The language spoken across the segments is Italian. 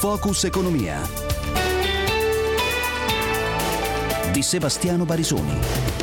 Focus Economia di Sebastiano Barisoni.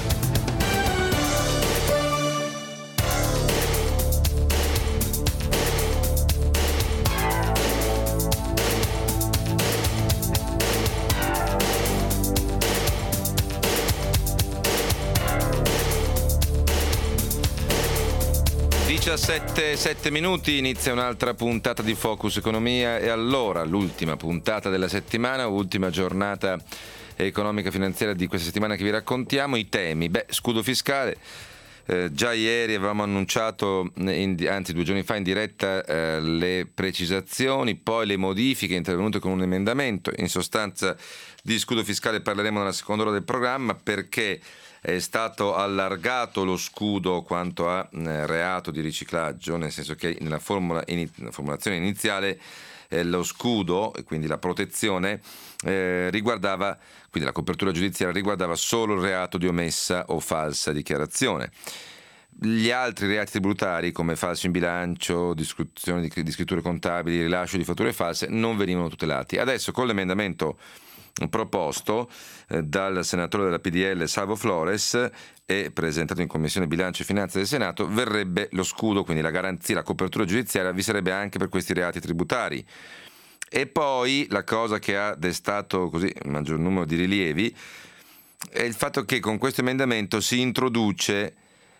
Sette minuti, inizia un'altra puntata di Focus Economia e allora l'ultima puntata della settimana, ultima giornata economica finanziaria di questa settimana che vi raccontiamo. I temi, scudo fiscale, già ieri avevamo annunciato, anzi 2 giorni fa in diretta, le precisazioni, poi le modifiche intervenute con un emendamento. In sostanza di scudo fiscale parleremo nella seconda ora del programma, perché è stato allargato lo scudo quanto a reato di riciclaggio, nel senso che nella formulazione iniziale lo scudo, e quindi la protezione, riguardava, quindi la copertura giudiziaria riguardava solo il reato di omessa o falsa dichiarazione. Gli altri reati tributari, come falso in bilancio, discussione di scritture contabili, rilascio di fatture false, non venivano tutelati. Adesso con l'emendamento proposto dal senatore della PDL Salvo Flores e presentato in Commissione Bilancio e Finanze del Senato, verrebbe lo scudo, quindi la garanzia, la copertura giudiziaria vi sarebbe anche per questi reati tributari. E poi la cosa che ha destato così il maggior numero di rilievi è il fatto che con questo emendamento si introduce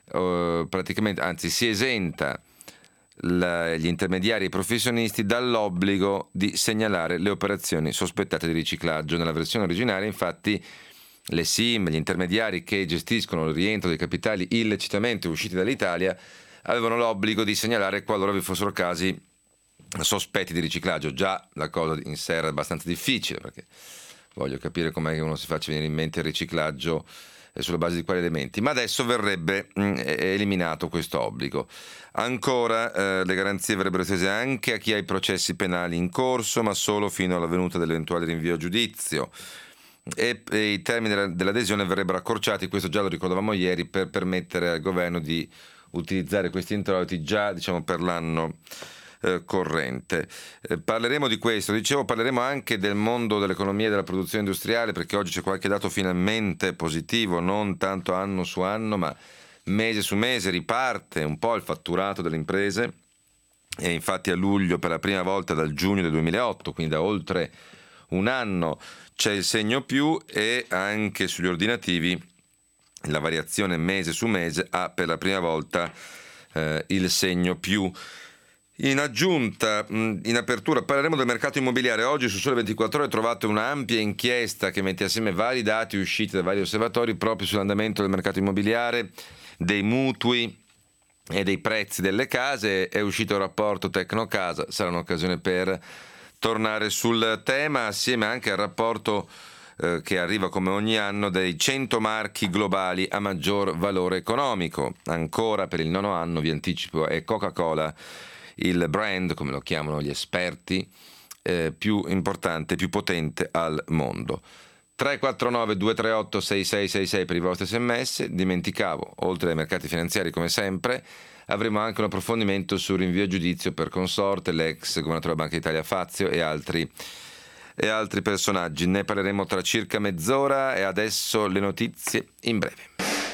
si esenta gli intermediari e i professionisti dall'obbligo di segnalare le operazioni sospettate di riciclaggio. Nella versione originaria, infatti, le SIM, gli intermediari che gestiscono il rientro dei capitali illecitamente usciti dall'Italia, avevano l'obbligo di segnalare qualora vi fossero casi sospetti di riciclaggio. Già la cosa in sé era abbastanza difficile, perché voglio capire com'è che uno si faccia venire in mente il riciclaggio sulla base di quali elementi, ma adesso verrebbe eliminato questo obbligo. Ancora le garanzie verrebbero estese anche a chi ha i processi penali in corso, ma solo fino alla venuta dell'eventuale rinvio a giudizio, e i termini dell'adesione verrebbero accorciati, questo già lo ricordavamo ieri, per permettere al governo di utilizzare questi introiti già per l'anno corrente. Parleremo di questo, parleremo anche del mondo dell'economia e della produzione industriale, perché oggi c'è qualche dato finalmente positivo, non tanto anno su anno ma mese su mese riparte un po' il fatturato delle imprese, e infatti a luglio per la prima volta dal giugno del 2008, quindi da oltre un anno, c'è il segno più, e anche sugli ordinativi la variazione mese su mese ha per la prima volta il segno più. In aggiunta, in apertura, parleremo del mercato immobiliare. Oggi su Sole 24 Ore trovate un'ampia inchiesta che mette assieme vari dati usciti da vari osservatori proprio sull'andamento del mercato immobiliare, dei mutui e dei prezzi delle case. È uscito il rapporto Tecnocasa, sarà un'occasione per tornare sul tema, assieme anche al rapporto che arriva come ogni anno dei 100 marchi globali a maggior valore economico. Ancora per il 9° anno, vi anticipo, è Coca-Cola il brand, come lo chiamano gli esperti, più importante, più potente al mondo. 349 238 6666 per i vostri sms. Dimenticavo, oltre ai mercati finanziari come sempre, avremo anche un approfondimento sul rinvio a giudizio per Consorte, l'ex governatore della Banca d'Italia Fazio e altri personaggi. Ne parleremo tra circa mezz'ora, e adesso le notizie in breve.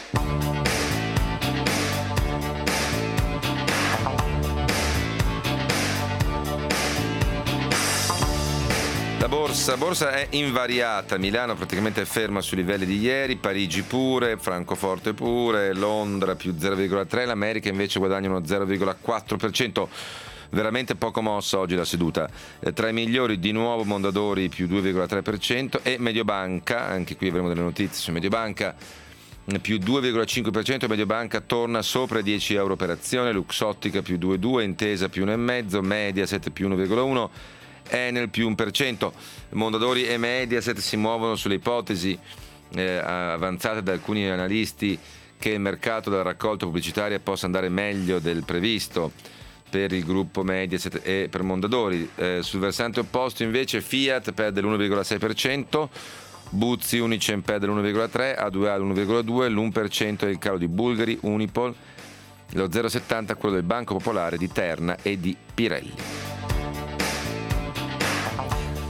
La borsa è invariata, Milano praticamente è ferma sui livelli di ieri, Parigi pure, Francoforte pure, Londra più 0,3%, l'America invece guadagna uno 0,4%, veramente poco mossa oggi la seduta. Tra i migliori di nuovo Mondadori più 2,3% e Mediobanca, anche qui avremo delle notizie su Mediobanca, più 2,5%, Mediobanca torna sopra i 10 euro per azione, Luxottica più 2,2%, Intesa più 1,5%, Mediaset più 1,1%, Enel più 1%. Mondadori e Mediaset si muovono sulle ipotesi avanzate da alcuni analisti che il mercato della raccolta pubblicitaria possa andare meglio del previsto per il gruppo Mediaset e per Mondadori. Sul versante opposto invece Fiat perde l'1,6%, Buzzi Unicem perde l'1,3%, A2A l'1,2%, l'1% è il calo di Bulgari, Unipol, lo 0,70% quello del Banco Popolare, di Terna e di Pirelli.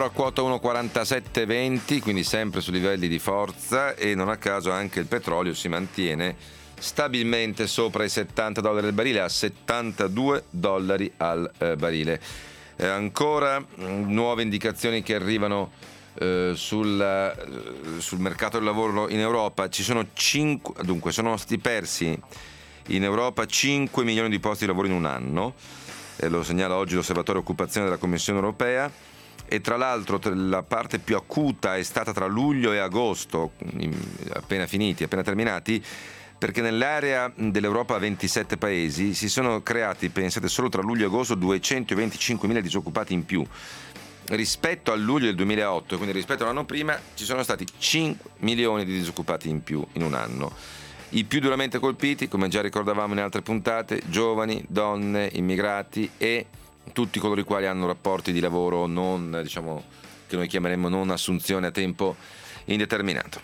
a quota 1,4720, quindi sempre su livelli di forza, e non a caso anche il petrolio si mantiene stabilmente sopra i $70 al barile, a $72 al barile. Ancora nuove indicazioni che arrivano sul mercato del lavoro in Europa. Sono stati persi in Europa 5 milioni di posti di lavoro in un anno, lo segnala oggi l'Osservatorio Occupazione della Commissione Europea, e tra l'altro la parte più acuta è stata tra luglio e agosto, appena terminati, perché nell'area dell'Europa a 27 paesi si sono creati, pensate, solo tra luglio e agosto 225.000 disoccupati in più. Rispetto al luglio del 2008, quindi rispetto all'anno prima, ci sono stati 5 milioni di disoccupati in più in un anno. I più duramente colpiti, come già ricordavamo in altre puntate, giovani, donne, immigrati e tutti coloro i quali hanno rapporti di lavoro non, che noi chiameremmo non assunzione a tempo indeterminato.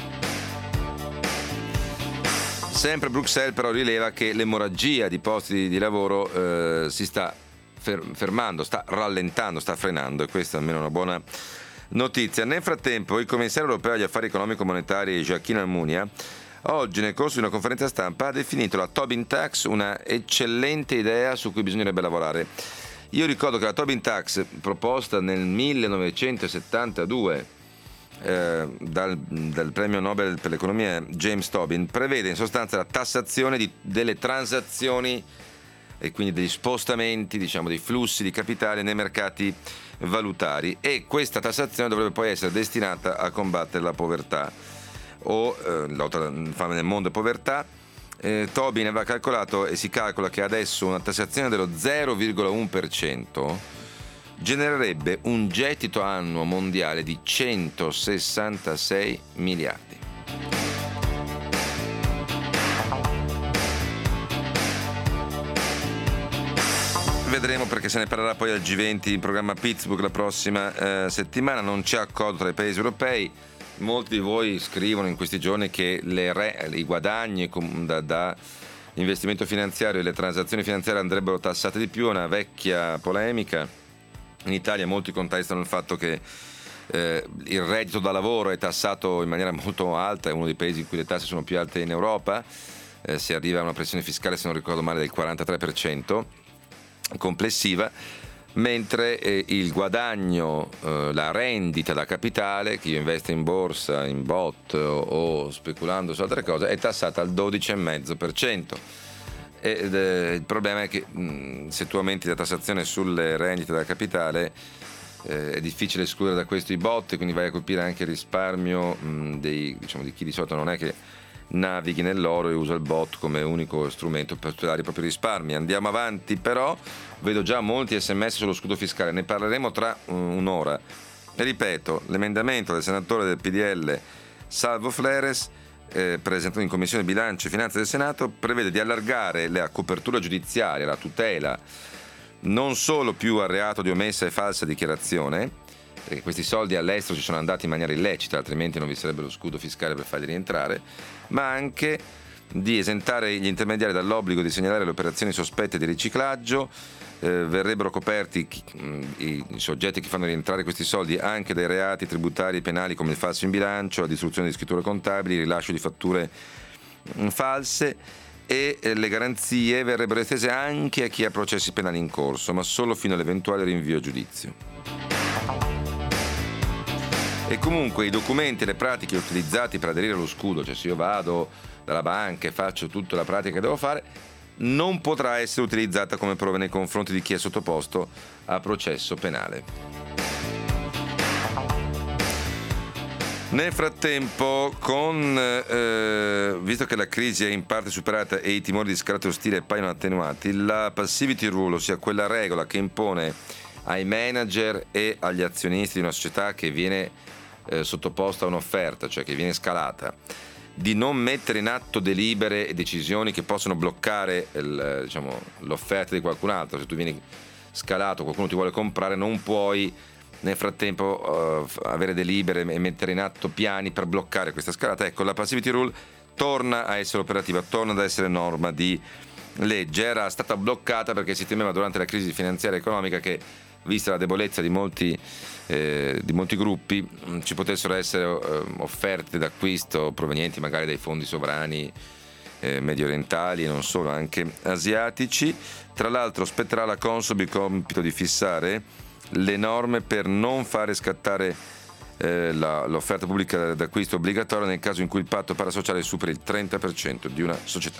Sempre Bruxelles però rileva che l'emorragia di posti di lavoro si sta fermando, sta rallentando, sta frenando, e questa è almeno una buona notizia. Nel frattempo il commissario europeo agli affari economico-monetari Joaquín Almunia oggi nel corso di una conferenza stampa ha definito la Tobin Tax una eccellente idea su cui bisognerebbe lavorare. Io ricordo che la Tobin Tax, proposta nel 1972 dal premio Nobel per l'economia James Tobin, prevede in sostanza la tassazione delle transazioni e quindi degli spostamenti, dei flussi di capitale nei mercati valutari, e questa tassazione dovrebbe poi essere destinata a combattere la povertà o lotta fame nel mondo e povertà. Tobin aveva calcolato, e si calcola che adesso una tassazione dello 0,1% genererebbe un gettito annuo mondiale di 166 miliardi. Vedremo, perché se ne parlerà poi al G20 in programma a Pittsburgh la prossima settimana. Non c'è accordo tra i paesi europei. Molti di voi scrivono in questi giorni che i guadagni da investimento finanziario e le transazioni finanziarie andrebbero tassate di più. È una vecchia polemica. In Italia molti contestano il fatto che il reddito da lavoro è tassato in maniera molto alta, è uno dei paesi in cui le tasse sono più alte in Europa, si arriva a una pressione fiscale, se non ricordo male, del 43% complessiva, mentre il guadagno, la rendita da capitale, chi investe in borsa, in bot o speculando su altre cose, è tassata al 12,5%. Il problema è che se tu aumenti la tassazione sulle rendite da capitale, è difficile escludere da questo i bot, quindi vai a colpire anche il risparmio di chi di solito non è che navighi nell'oro e usa il bot come unico strumento per tutelare i propri risparmi. Andiamo avanti, però vedo già molti sms sullo scudo fiscale, ne parleremo tra un'ora. E ripeto, l'emendamento del senatore del PDL Salvo Fleres, presentato in Commissione Bilancio e Finanze del Senato, prevede di allargare la copertura giudiziaria, la tutela, non solo più al reato di omessa e falsa dichiarazione, perché questi soldi all'estero ci sono andati in maniera illecita, altrimenti non vi sarebbe lo scudo fiscale per farli rientrare, ma anche di esentare gli intermediari dall'obbligo di segnalare le operazioni sospette di riciclaggio. Verrebbero coperti i soggetti che fanno rientrare questi soldi anche dai reati tributari e penali come il falso in bilancio, la distruzione di scritture contabili, il rilascio di fatture false, e le garanzie verrebbero estese anche a chi ha processi penali in corso, ma solo fino all'eventuale rinvio a giudizio. E comunque i documenti e le pratiche utilizzati per aderire allo scudo, cioè se io vado dalla banca e faccio tutta la pratica che devo fare, non potrà essere utilizzata come prova nei confronti di chi è sottoposto a processo penale. Nel frattempo, visto che la crisi è in parte superata e i timori di scalate ostili appaiono attenuati, la passivity rule, ossia quella regola che impone ai manager e agli azionisti di una società che viene sottoposta a un'offerta, cioè che viene scalata, di non mettere in atto delibere e decisioni che possono bloccare l'offerta di qualcun altro. Se tu vieni scalato, qualcuno ti vuole comprare, non puoi nel frattempo avere delibere e mettere in atto piani per bloccare questa scalata. Ecco, la passivity rule torna a essere operativa, torna ad essere norma di legge. Era stata bloccata perché si temeva durante la crisi finanziaria e economica che, vista la debolezza di molti di molti gruppi ci potessero essere offerte d'acquisto provenienti magari dai fondi sovrani medio orientali e non solo, anche asiatici. Tra l'altro spetterà alla Consob il compito di fissare le norme per non fare scattare l'offerta pubblica d'acquisto obbligatoria nel caso in cui il patto parasociale superi il 30% di una società.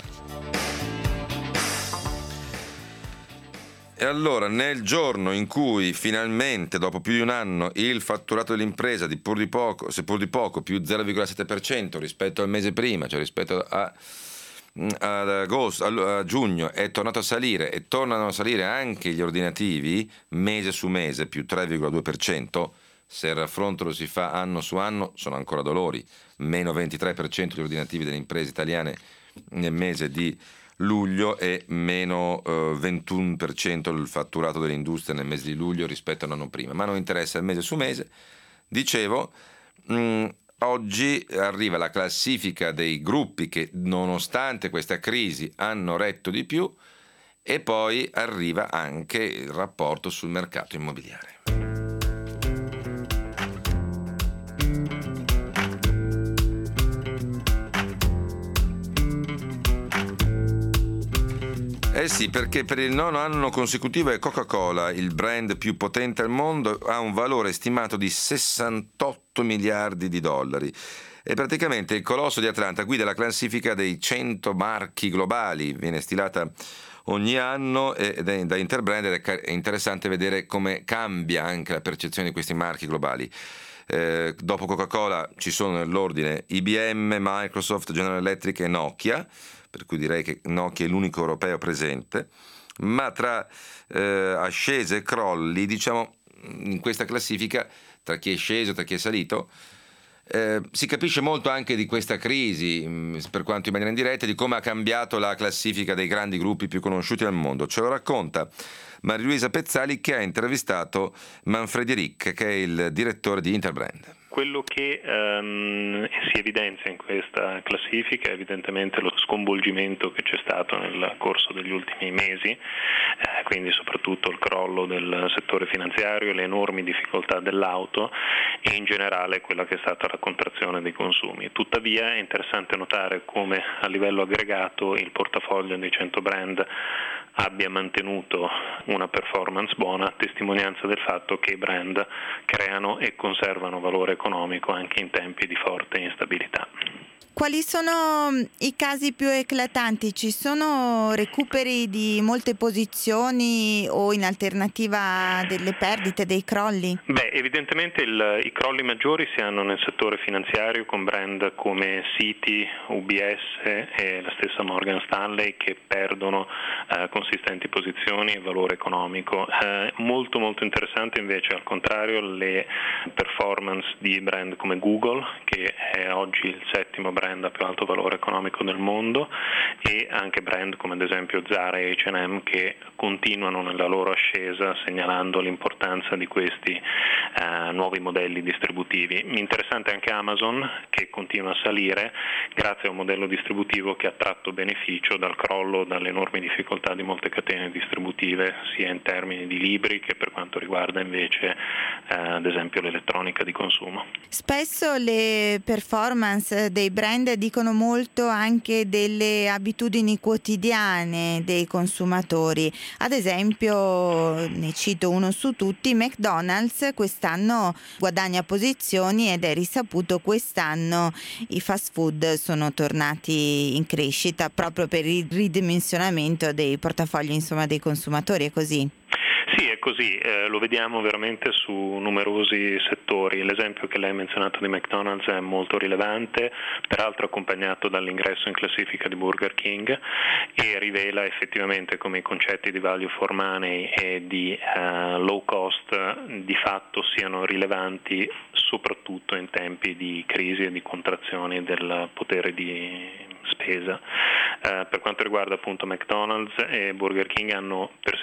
E allora, nel giorno in cui finalmente, dopo più di un anno, il fatturato dell'impresa, seppur di poco, più 0,7% rispetto al mese prima, cioè rispetto ad agosto, a giugno, è tornato a salire, e tornano a salire anche gli ordinativi mese su mese, più 3,2%. Se il raffronto lo si fa anno su anno, sono ancora dolori, meno 23% gli ordinativi delle imprese italiane nel mese di luglio e meno 21% il fatturato dell'industria nel mese di luglio rispetto all'anno prima. Ma non interessa il mese su mese. Dicevo, oggi arriva la classifica dei gruppi che nonostante questa crisi hanno retto di più, e poi arriva anche il rapporto sul mercato immobiliare. Eh sì, perché per il 9° anno consecutivo è Coca-Cola, il brand più potente al mondo, ha un valore stimato di 68 miliardi di dollari. E praticamente il colosso di Atlanta guida la classifica dei 100 marchi globali, viene stilata ogni anno da Interbrand, ed è interessante vedere come cambia anche la percezione di questi marchi globali. Dopo Coca-Cola ci sono nell'ordine IBM, Microsoft, General Electric e Nokia, per cui direi che Nokia è l'unico europeo presente, ma tra ascese e crolli, diciamo, in questa classifica, tra chi è sceso e tra chi è salito, si capisce molto anche di questa crisi, per quanto in maniera indiretta, di come ha cambiato la classifica dei grandi gruppi più conosciuti al mondo. Ce lo racconta Maria Luisa Pezzali, che ha intervistato Manfredi Rick, che è il direttore di Interbrand. Quello che si evidenzia in questa classifica è evidentemente lo sconvolgimento che c'è stato nel corso degli ultimi mesi, quindi soprattutto il crollo del settore finanziario, le enormi difficoltà dell'auto e in generale quella che è stata la contrazione dei consumi. Tuttavia è interessante notare come a livello aggregato il portafoglio dei 100 brand abbia mantenuto una performance buona, a testimonianza del fatto che i brand creano e conservano valore economico anche in tempi di forte instabilità. Quali sono i casi più eclatanti? Ci sono recuperi di molte posizioni o in alternativa delle perdite, dei crolli? Evidentemente i crolli maggiori si hanno nel settore finanziario con brand come Citi, UBS e la stessa Morgan Stanley che perdono consistenti posizioni e valore economico. Molto molto interessante invece al contrario le performance di brand come Google, che è oggi il 7° brand a più alto valore economico del mondo, e anche brand come ad esempio Zara e H&M che continuano nella loro ascesa, segnalando l'importanza di questi nuovi modelli distributivi. Interessante anche Amazon, che continua a salire grazie a un modello distributivo che ha tratto beneficio dal crollo, dalle enormi difficoltà di molte catene distributive, sia in termini di libri che per quanto riguarda invece ad esempio l'elettronica di consumo. Spesso le performance dei brand dicono molto anche delle abitudini quotidiane dei consumatori. Ad esempio, ne cito uno su tutti, McDonald's quest'anno guadagna posizioni ed è risaputo quest'anno i fast food sono tornati in crescita proprio per il ridimensionamento dei portafogli, insomma, dei consumatori. È così? Sì, è così, lo vediamo veramente su numerosi settori. L'esempio che lei ha menzionato di McDonald's è molto rilevante, peraltro accompagnato dall'ingresso in classifica di Burger King, e rivela effettivamente come i concetti di value for money e di low cost di fatto siano rilevanti soprattutto in tempi di crisi e di contrazioni del potere di spesa. Per quanto riguarda appunto McDonald's e Burger King hanno perseguito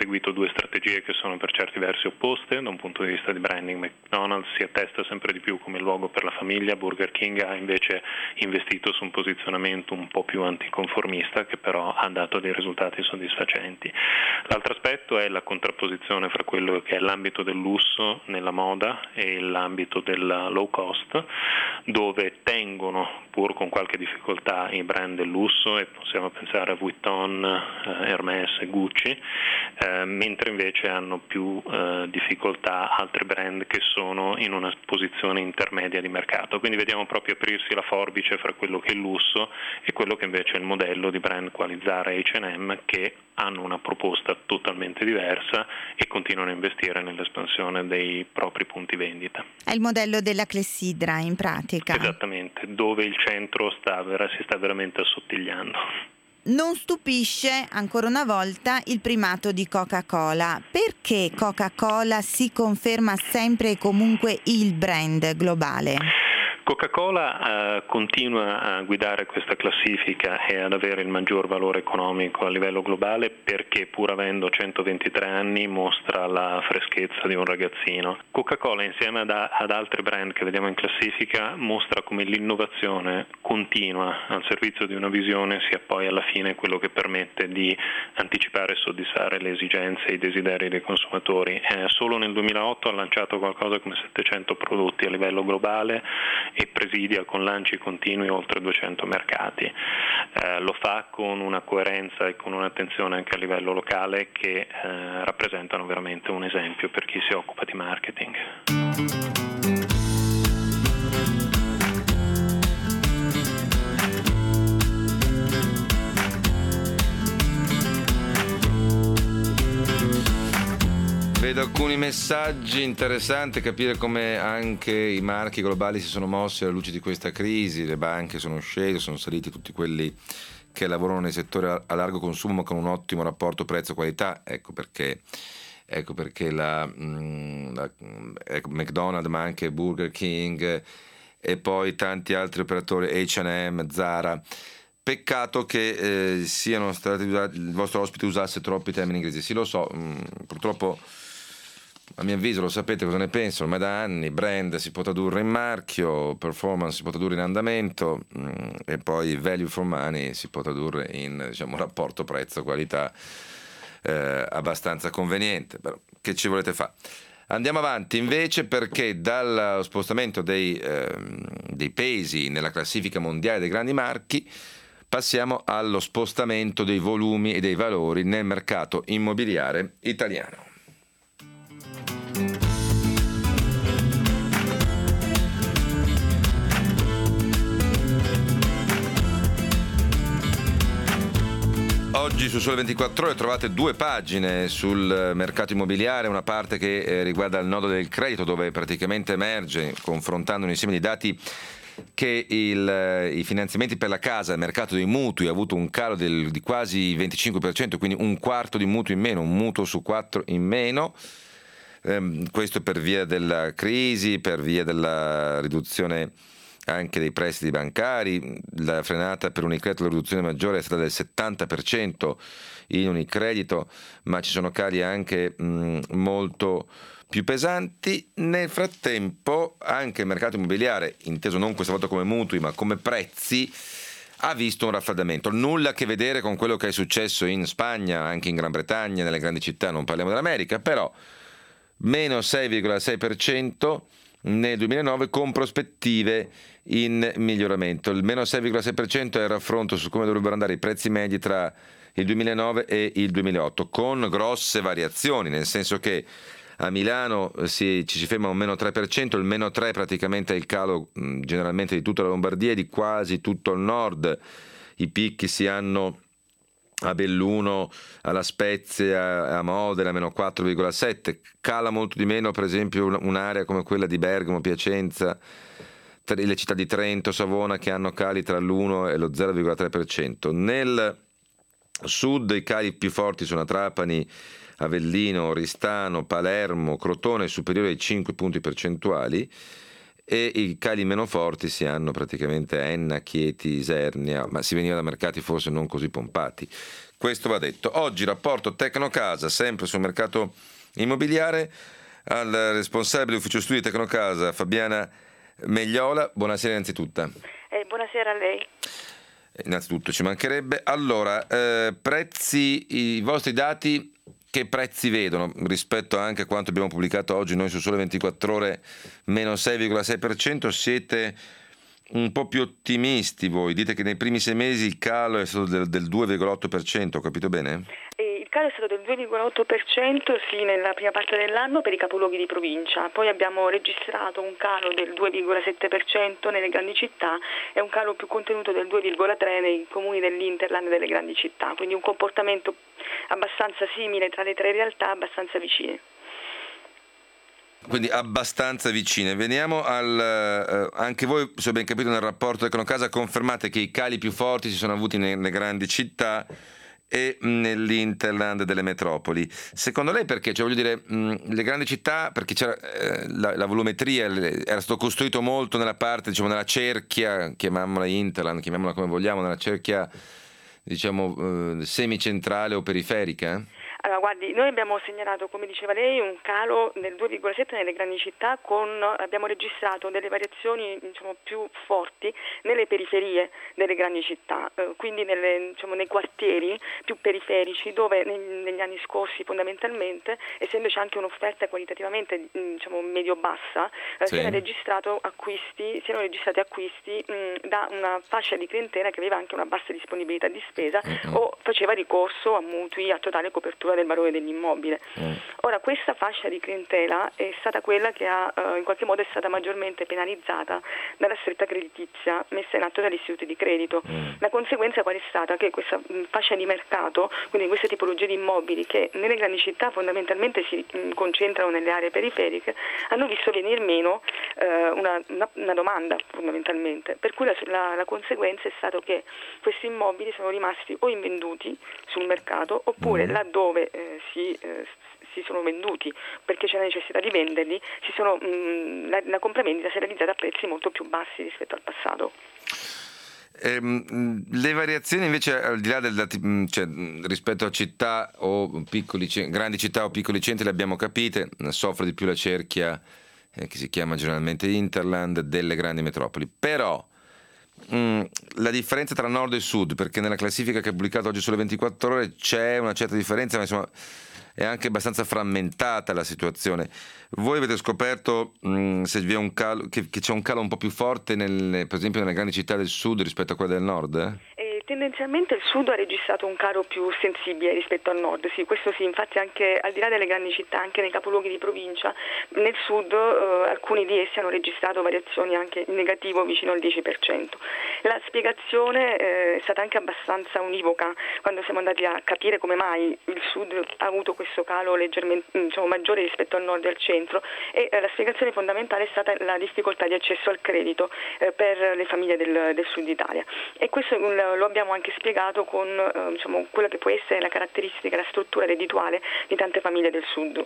seguito due strategie che sono per certi versi opposte da un punto di vista di branding. McDonald's si attesta sempre di più come luogo per la famiglia, Burger King ha invece investito su un posizionamento un po' più anticonformista che però ha dato dei risultati soddisfacenti. L'altro aspetto è la contrapposizione fra quello che è l'ambito del lusso nella moda e l'ambito del low cost, dove tengono pur con qualche difficoltà i brand del lusso, e possiamo pensare a Vuitton, Hermès e Gucci, mentre invece hanno più difficoltà altri brand che sono in una posizione intermedia di mercato. Quindi vediamo proprio aprirsi la forbice fra quello che è il lusso e quello che invece è il modello di brand quali Zara e H&M, che hanno una proposta totalmente diversa e continuano a investire nell'espansione dei propri punti vendita. È il modello della clessidra in pratica. Esattamente, dove il centro si sta veramente assottigliando. Non stupisce ancora una volta il primato di Coca-Cola. Perché Coca-Cola si conferma sempre e comunque il brand globale? Coca-Cola continua a guidare questa classifica e ad avere il maggior valore economico a livello globale perché, pur avendo 123 anni, mostra la freschezza di un ragazzino. Coca-Cola, insieme ad altri brand che vediamo in classifica, mostra come l'innovazione continua al servizio di una visione sia poi alla fine quello che permette di anticipare e soddisfare le esigenze e i desideri dei consumatori. Solo nel 2008 ha lanciato qualcosa come 700 prodotti a livello globale e presidia con lanci continui oltre 200 mercati. Lo fa con una coerenza e con un'attenzione anche a livello locale che rappresentano veramente un esempio per chi si occupa di marketing. Vedo alcuni messaggi interessanti, capire come anche i marchi globali si sono mossi alla luce di questa crisi. Le banche sono scese, sono saliti tutti quelli che lavorano nei settori a largo consumo ma con un ottimo rapporto prezzo-qualità. Ecco perché McDonald's, ma anche Burger King e poi tanti altri operatori, H&M, Zara. Peccato che siano stati usati, il vostro ospite usasse troppi termini inglesi. Sì, lo so, purtroppo a mio avviso lo sapete cosa ne penso, ormai da anni brand si può tradurre in marchio, performance si può tradurre in andamento e poi value for money si può tradurre in, diciamo, rapporto prezzo-qualità abbastanza conveniente. Però, che ci volete fare? Andiamo avanti invece, perché dallo spostamento dei pesi nella classifica mondiale dei grandi marchi passiamo allo spostamento dei volumi e dei valori nel mercato immobiliare italiano. Oggi su Sole 24 Ore trovate due pagine sul mercato immobiliare, una parte che riguarda il nodo del credito, dove praticamente emerge, confrontando un insieme di dati, che i finanziamenti per la casa, il mercato dei mutui ha avuto un calo di quasi 25%, quindi un quarto di mutuo in meno, un mutuo su 4 in meno. Questo per via della crisi, per via della riduzione anche dei prestiti bancari. La frenata per Unicredito, la riduzione maggiore è stata del 70% in Unicredito, ma ci sono cali anche molto più pesanti. Nel frattempo anche il mercato immobiliare, inteso non questa volta come mutui ma come prezzi, ha visto un raffreddamento. Nulla a che vedere con quello che è successo in Spagna, anche in Gran Bretagna, nelle grandi città, non parliamo dell'America, però meno 6,6% nel 2009 con prospettive in miglioramento. Il meno 6,6% è il raffronto su come dovrebbero andare i prezzi medi tra il 2009 e il 2008, con grosse variazioni, nel senso che a Milano ci si ferma a un meno 3%, il meno 3 praticamente è il calo generalmente di tutta la Lombardia e di quasi tutto il nord. I picchi si hanno a Belluno, alla Spezia, a Modena, meno 4,7. Cala molto di meno per esempio un'area come quella di Bergamo, Piacenza, le città di Trento, Savona, che hanno cali tra l'1 e lo 0,3%. Nel sud i cali più forti sono a Trapani, Avellino, Oristano, Palermo, Crotone, superiori ai 5 punti percentuali, e i cali meno forti si hanno praticamente a Enna, Chieti, Isernia, ma si veniva da mercati forse non così pompati. questo va detto. Oggi rapporto Tecnocasa, sempre sul mercato immobiliare, al responsabile ufficio studi Tecnocasa, Fabiana Megliola. Buonasera innanzitutto. Buonasera a lei. Innanzitutto ci mancherebbe. Allora, prezzi, i vostri dati, che prezzi vedono rispetto anche a quanto abbiamo pubblicato oggi noi su Sole 24 Ore, meno 6,6%? Siete un po' più ottimisti voi? Dite che nei primi 6 mesi il calo è stato del 2,8%, ho capito bene? Il calo è stato del 2,8% sì nella prima parte dell'anno per i capoluoghi di provincia, poi abbiamo registrato un calo del 2,7% nelle grandi città e un calo più contenuto del 2,3% nei comuni dell'Interland delle grandi città, quindi un comportamento abbastanza simile tra le tre realtà, abbastanza vicine. Quindi abbastanza vicine. Veniamo anche voi, se ho ben capito nel rapporto Tecnocasa, confermate che i cali più forti si sono avuti nelle grandi città e nell'Interland delle metropoli. Secondo lei perché? Cioè, voglio dire, le grandi città, perché c'era la volumetria, era stato costruito molto nella parte, diciamo, nella cerchia, chiamiamola Interland, chiamiamola come vogliamo, nella cerchia, diciamo, semicentrale o periferica? Allora, guardi, noi abbiamo segnalato, come diceva lei, un calo del 2,7 nelle grandi città, abbiamo registrato delle variazioni, diciamo, più forti nelle periferie delle grandi città, quindi nei quartieri più periferici, dove negli anni scorsi fondamentalmente, essendoci anche un'offerta qualitativamente, diciamo, medio-bassa, sì, siano registrati acquisti da una fascia di clientela che aveva anche una bassa disponibilità di spesa o faceva ricorso a mutui a totale copertura del valore dell'immobile. Ora, questa fascia di clientela è stata quella che in qualche modo è stata maggiormente penalizzata dalla stretta creditizia messa in atto dagli istituti di credito. La conseguenza qual è stata? Che questa fascia di mercato, quindi queste tipologie di immobili che nelle grandi città fondamentalmente si concentrano nelle aree periferiche, hanno visto venir meno una domanda fondamentalmente, per cui la conseguenza è stato che questi immobili sono rimasti o invenduti sul mercato oppure laddove si sono venduti perché c'è la necessità di venderli, la compravendita si è realizzata a prezzi molto più bassi rispetto al passato. Le variazioni invece, al di là rispetto a città o grandi città o piccoli centri, le abbiamo capite, soffre di più la cerchia che si chiama generalmente Interland delle grandi metropoli, però la differenza tra nord e sud, perché nella classifica che ha pubblicato oggi sulle 24 ore c'è una certa differenza, ma insomma è anche abbastanza frammentata la situazione. Voi avete scoperto se vi è un calo, che c'è un calo un po' più forte per esempio nelle grandi città del sud rispetto a quelle del nord? Tendenzialmente il sud ha registrato un calo più sensibile rispetto al nord, sì, questo sì, infatti anche al di là delle grandi città, anche nei capoluoghi di provincia, nel sud alcuni di essi hanno registrato variazioni anche in negativo vicino al 10%. La spiegazione è stata anche abbastanza univoca quando siamo andati a capire come mai il sud ha avuto questo calo leggermente, diciamo, maggiore rispetto al nord e al centro, e la spiegazione fondamentale è stata la difficoltà di accesso al credito per le famiglie del sud Italia, e questo lo abbiamo anche spiegato con quella che può essere la caratteristica, la struttura reddituale di tante famiglie del sud.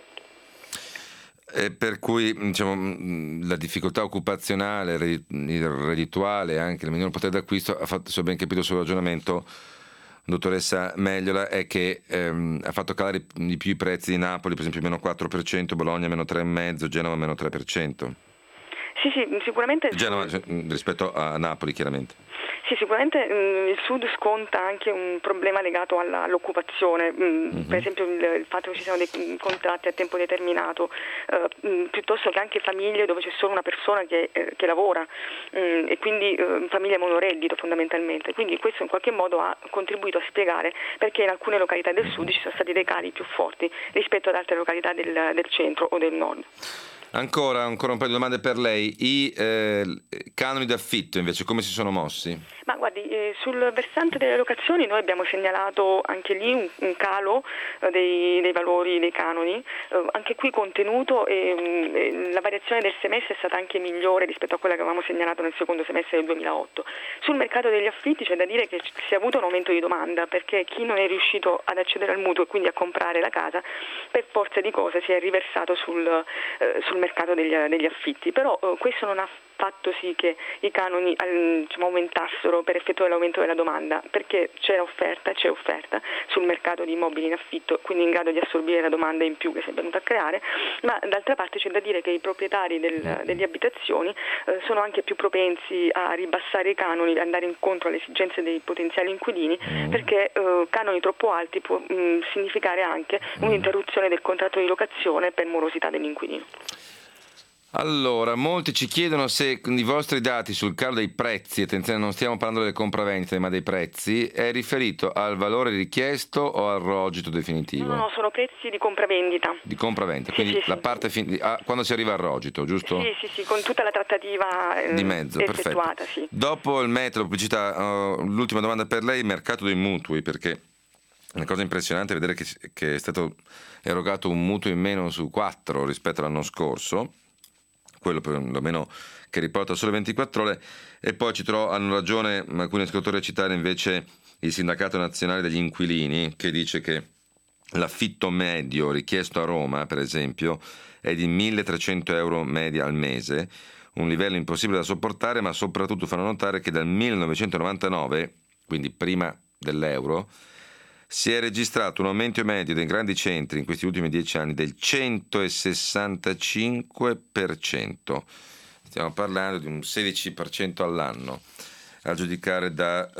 Per cui la difficoltà occupazionale, reddituale, anche il minor potere d'acquisto, ha fatto, se ho ben capito il suo ragionamento, dottoressa Megliola, è che ha fatto calare di più i prezzi di Napoli, per esempio meno 4%, Bologna meno 3,5%, Genova meno 3%. Sì, sicuramente. Genova rispetto a Napoli, chiaramente. Sì, sicuramente il Sud sconta anche un problema legato all'occupazione, per esempio il fatto che ci siano dei contratti a tempo determinato, piuttosto che anche famiglie dove c'è solo una persona che lavora, e quindi famiglie monoreddito fondamentalmente. Quindi questo in qualche modo ha contribuito a spiegare perché in alcune località del Sud ci sono stati dei cali più forti rispetto ad altre località del centro o del nord. Ancora un paio di domande per lei. I canoni d'affitto invece come si sono mossi? Ma guardi, sul versante delle locazioni noi abbiamo segnalato anche lì un calo dei valori dei canoni, anche qui contenuto, e la variazione del semestre è stata anche migliore rispetto a quella che avevamo segnalato nel secondo semestre del 2008. Sul mercato degli affitti c'è da dire che si è avuto un aumento di domanda, perché chi non è riuscito ad accedere al mutuo e quindi a comprare la casa, per forza di cose si è riversato sul sul mercato degli affitti, però questo non ha fatto sì che i canoni aumentassero per effetto dell'aumento della domanda, perché c'è offerta sul mercato di immobili in affitto, quindi in grado di assorbire la domanda in più che si è venuta a creare, ma d'altra parte c'è da dire che i proprietari delle abitazioni sono anche più propensi a ribassare i canoni, andare incontro alle esigenze dei potenziali inquilini, perché canoni troppo alti può significare anche un'interruzione del contratto di locazione per morosità dell'inquilino. Allora, molti ci chiedono se i vostri dati sul calo dei prezzi, attenzione, non stiamo parlando delle compravendite ma dei prezzi, è riferito al valore richiesto o al rogito definitivo? No, sono prezzi di compravendita. Di compravendita, quindi la parte quando si arriva al rogito, giusto? Sì, con tutta la trattativa di mezzo, effettuata, perfetto. sì. Dopo il metodo pubblicità, l'ultima domanda per lei, il mercato dei mutui, perché è una cosa impressionante vedere che è stato erogato un mutuo in meno su 4 rispetto all'anno scorso, quello perlomeno che riporta solo 24 ore, e poi hanno ragione alcuni ascoltatori a citare invece il Sindacato Nazionale degli Inquilini, che dice che l'affitto medio richiesto a Roma, per esempio, è di 1.300 euro media al mese, un livello impossibile da sopportare, ma soprattutto fanno notare che dal 1999, quindi prima dell'euro, si è registrato un aumento medio dei grandi centri in questi ultimi 10 anni del 165%. Stiamo parlando di un 16% all'anno, a giudicare da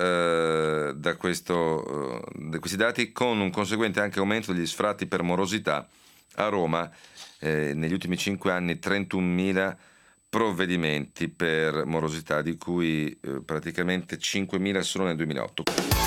questi dati, con un conseguente anche aumento degli sfratti per morosità. A Roma negli ultimi 5 anni 31.000 provvedimenti per morosità, di cui praticamente 5.000 solo nel 2008.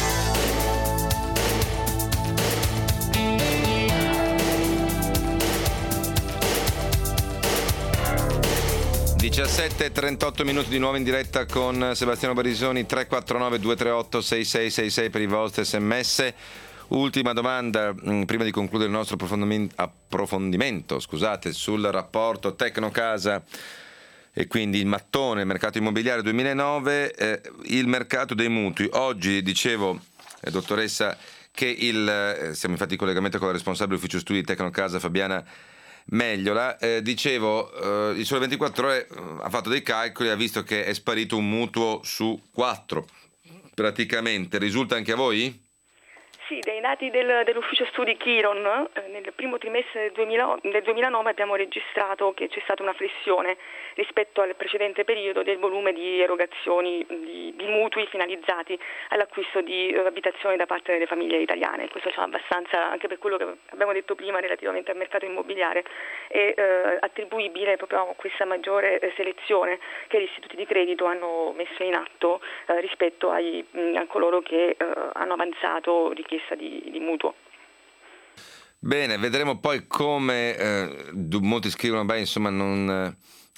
17:38 minuti di nuovo in diretta con Sebastiano Barisoni. 349 238 6666 per i vostri sms. Ultima domanda prima di concludere il nostro approfondimento sul rapporto Tecnocasa e quindi il mattone, il mercato immobiliare 2009, il mercato dei mutui. Oggi dicevo, dottoressa, che siamo infatti in collegamento con la responsabile ufficio studi di Tecnocasa, Fabiana Megliola. Dicevo, il Sole 24 Ore ha fatto dei calcoli e ha visto che è sparito un mutuo su 4 praticamente. Risulta anche a voi? Sì, dai dati dell'ufficio studi Chiron, nel primo trimestre del 2009 abbiamo registrato che c'è stata una flessione rispetto al precedente periodo del volume di erogazioni di mutui finalizzati all'acquisto di abitazioni da parte delle famiglie italiane. Questo è abbastanza, anche per quello che abbiamo detto prima relativamente al mercato immobiliare, è attribuibile proprio a questa maggiore selezione che gli istituti di credito hanno messo in atto rispetto a coloro che hanno avanzato richieste di mutuo. Bene, vedremo poi come molti scrivono, insomma non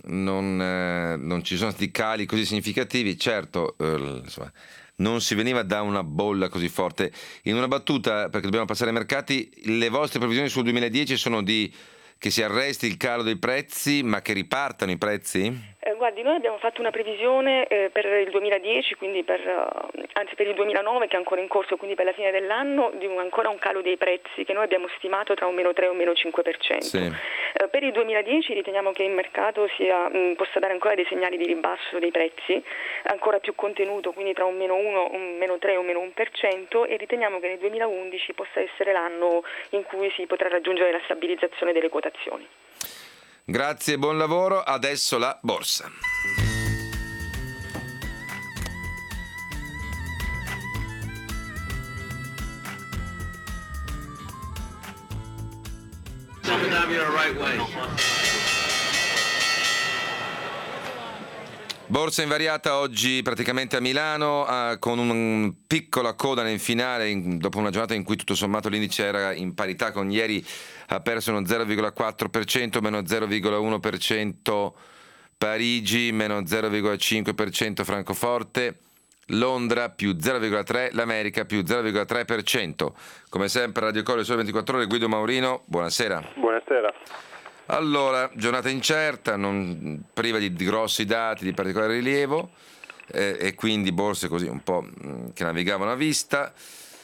ci sono stati cali così significativi. Certo, insomma, non si veniva da una bolla così forte. In una battuta, perché dobbiamo passare ai mercati, le vostre previsioni sul 2010 sono che si arresti il calo dei prezzi, ma che ripartano i prezzi? Guardi, noi abbiamo fatto una previsione per il 2010, quindi per il 2009 che è ancora in corso, quindi per la fine dell'anno, di ancora un calo dei prezzi che noi abbiamo stimato tra un meno 3 e un meno 5%. Sì. Per il 2010 riteniamo che il mercato possa dare ancora dei segnali di ribasso dei prezzi, ancora più contenuto, quindi tra un meno 1, un meno 3 e un meno 1%, e riteniamo che nel 2011 possa essere l'anno in cui si potrà raggiungere la stabilizzazione delle quotazioni. Grazie, buon lavoro. Adesso la borsa. Borsa invariata oggi praticamente a Milano, con una piccola coda nel finale, dopo una giornata in cui tutto sommato l'indice era in parità con ieri. Ha perso uno 0,4%, meno 0,1% Parigi, meno 0,5% Francoforte, Londra più 0,3%, l'America più 0,3%. Come sempre Radio Coro Sole 24 Ore, Guido Maurino, buonasera. Buonasera. Allora, giornata incerta, non priva di grossi dati di particolare rilievo, e quindi borse così un po' che navigavano a vista.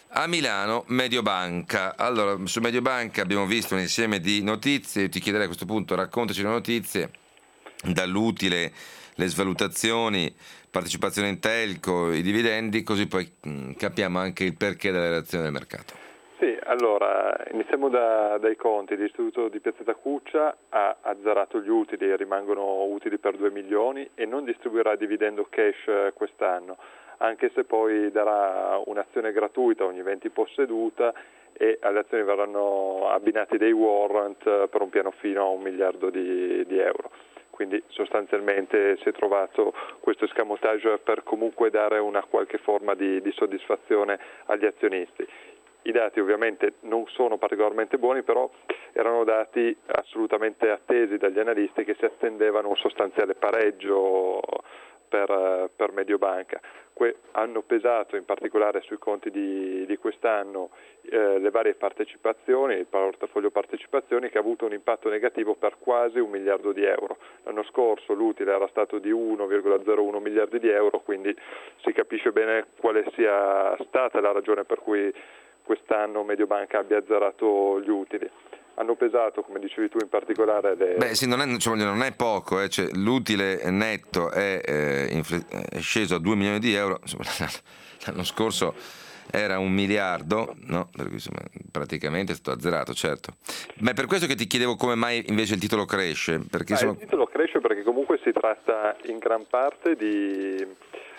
A Milano, Mediobanca. Allora, su Mediobanca abbiamo visto un insieme di notizie. Io ti chiederei a questo punto, raccontaci le notizie, dall'utile, le svalutazioni, partecipazione in telco, i dividendi, così poi capiamo anche il perché della reazione del mercato. Sì, allora iniziamo dai conti. L'Istituto di Piazzetta Cuccia ha azzerato gli utili, rimangono utili per 2 milioni e non distribuirà dividendo cash quest'anno, anche se poi darà un'azione gratuita ogni 20 posseduta e alle azioni verranno abbinati dei warrant per un piano fino a 1 miliardo di euro. Quindi sostanzialmente si è trovato questo escamotage per comunque dare una qualche forma di soddisfazione agli azionisti. I dati ovviamente non sono particolarmente buoni, però erano dati assolutamente attesi dagli analisti, che si attendevano un sostanziale pareggio per Mediobanca. Hanno pesato in particolare sui conti di quest'anno le varie partecipazioni, il portafoglio partecipazioni, che ha avuto un impatto negativo per quasi 1 miliardo di euro. L'anno scorso l'utile era stato di 1,01 miliardi di euro, quindi si capisce bene quale sia stata la ragione per cui quest'anno Mediobanca abbia azzerato gli utili. Hanno pesato, come dicevi tu, in particolare Beh sì, non è poco, cioè, l'utile netto è sceso a 2 milioni di euro, insomma, l'anno scorso era 1 miliardo, no? Per cui insomma, praticamente è stato azzerato, certo. Ma è per questo che ti chiedevo come mai invece il titolo cresce. Perché il titolo cresce perché comunque si tratta in gran parte di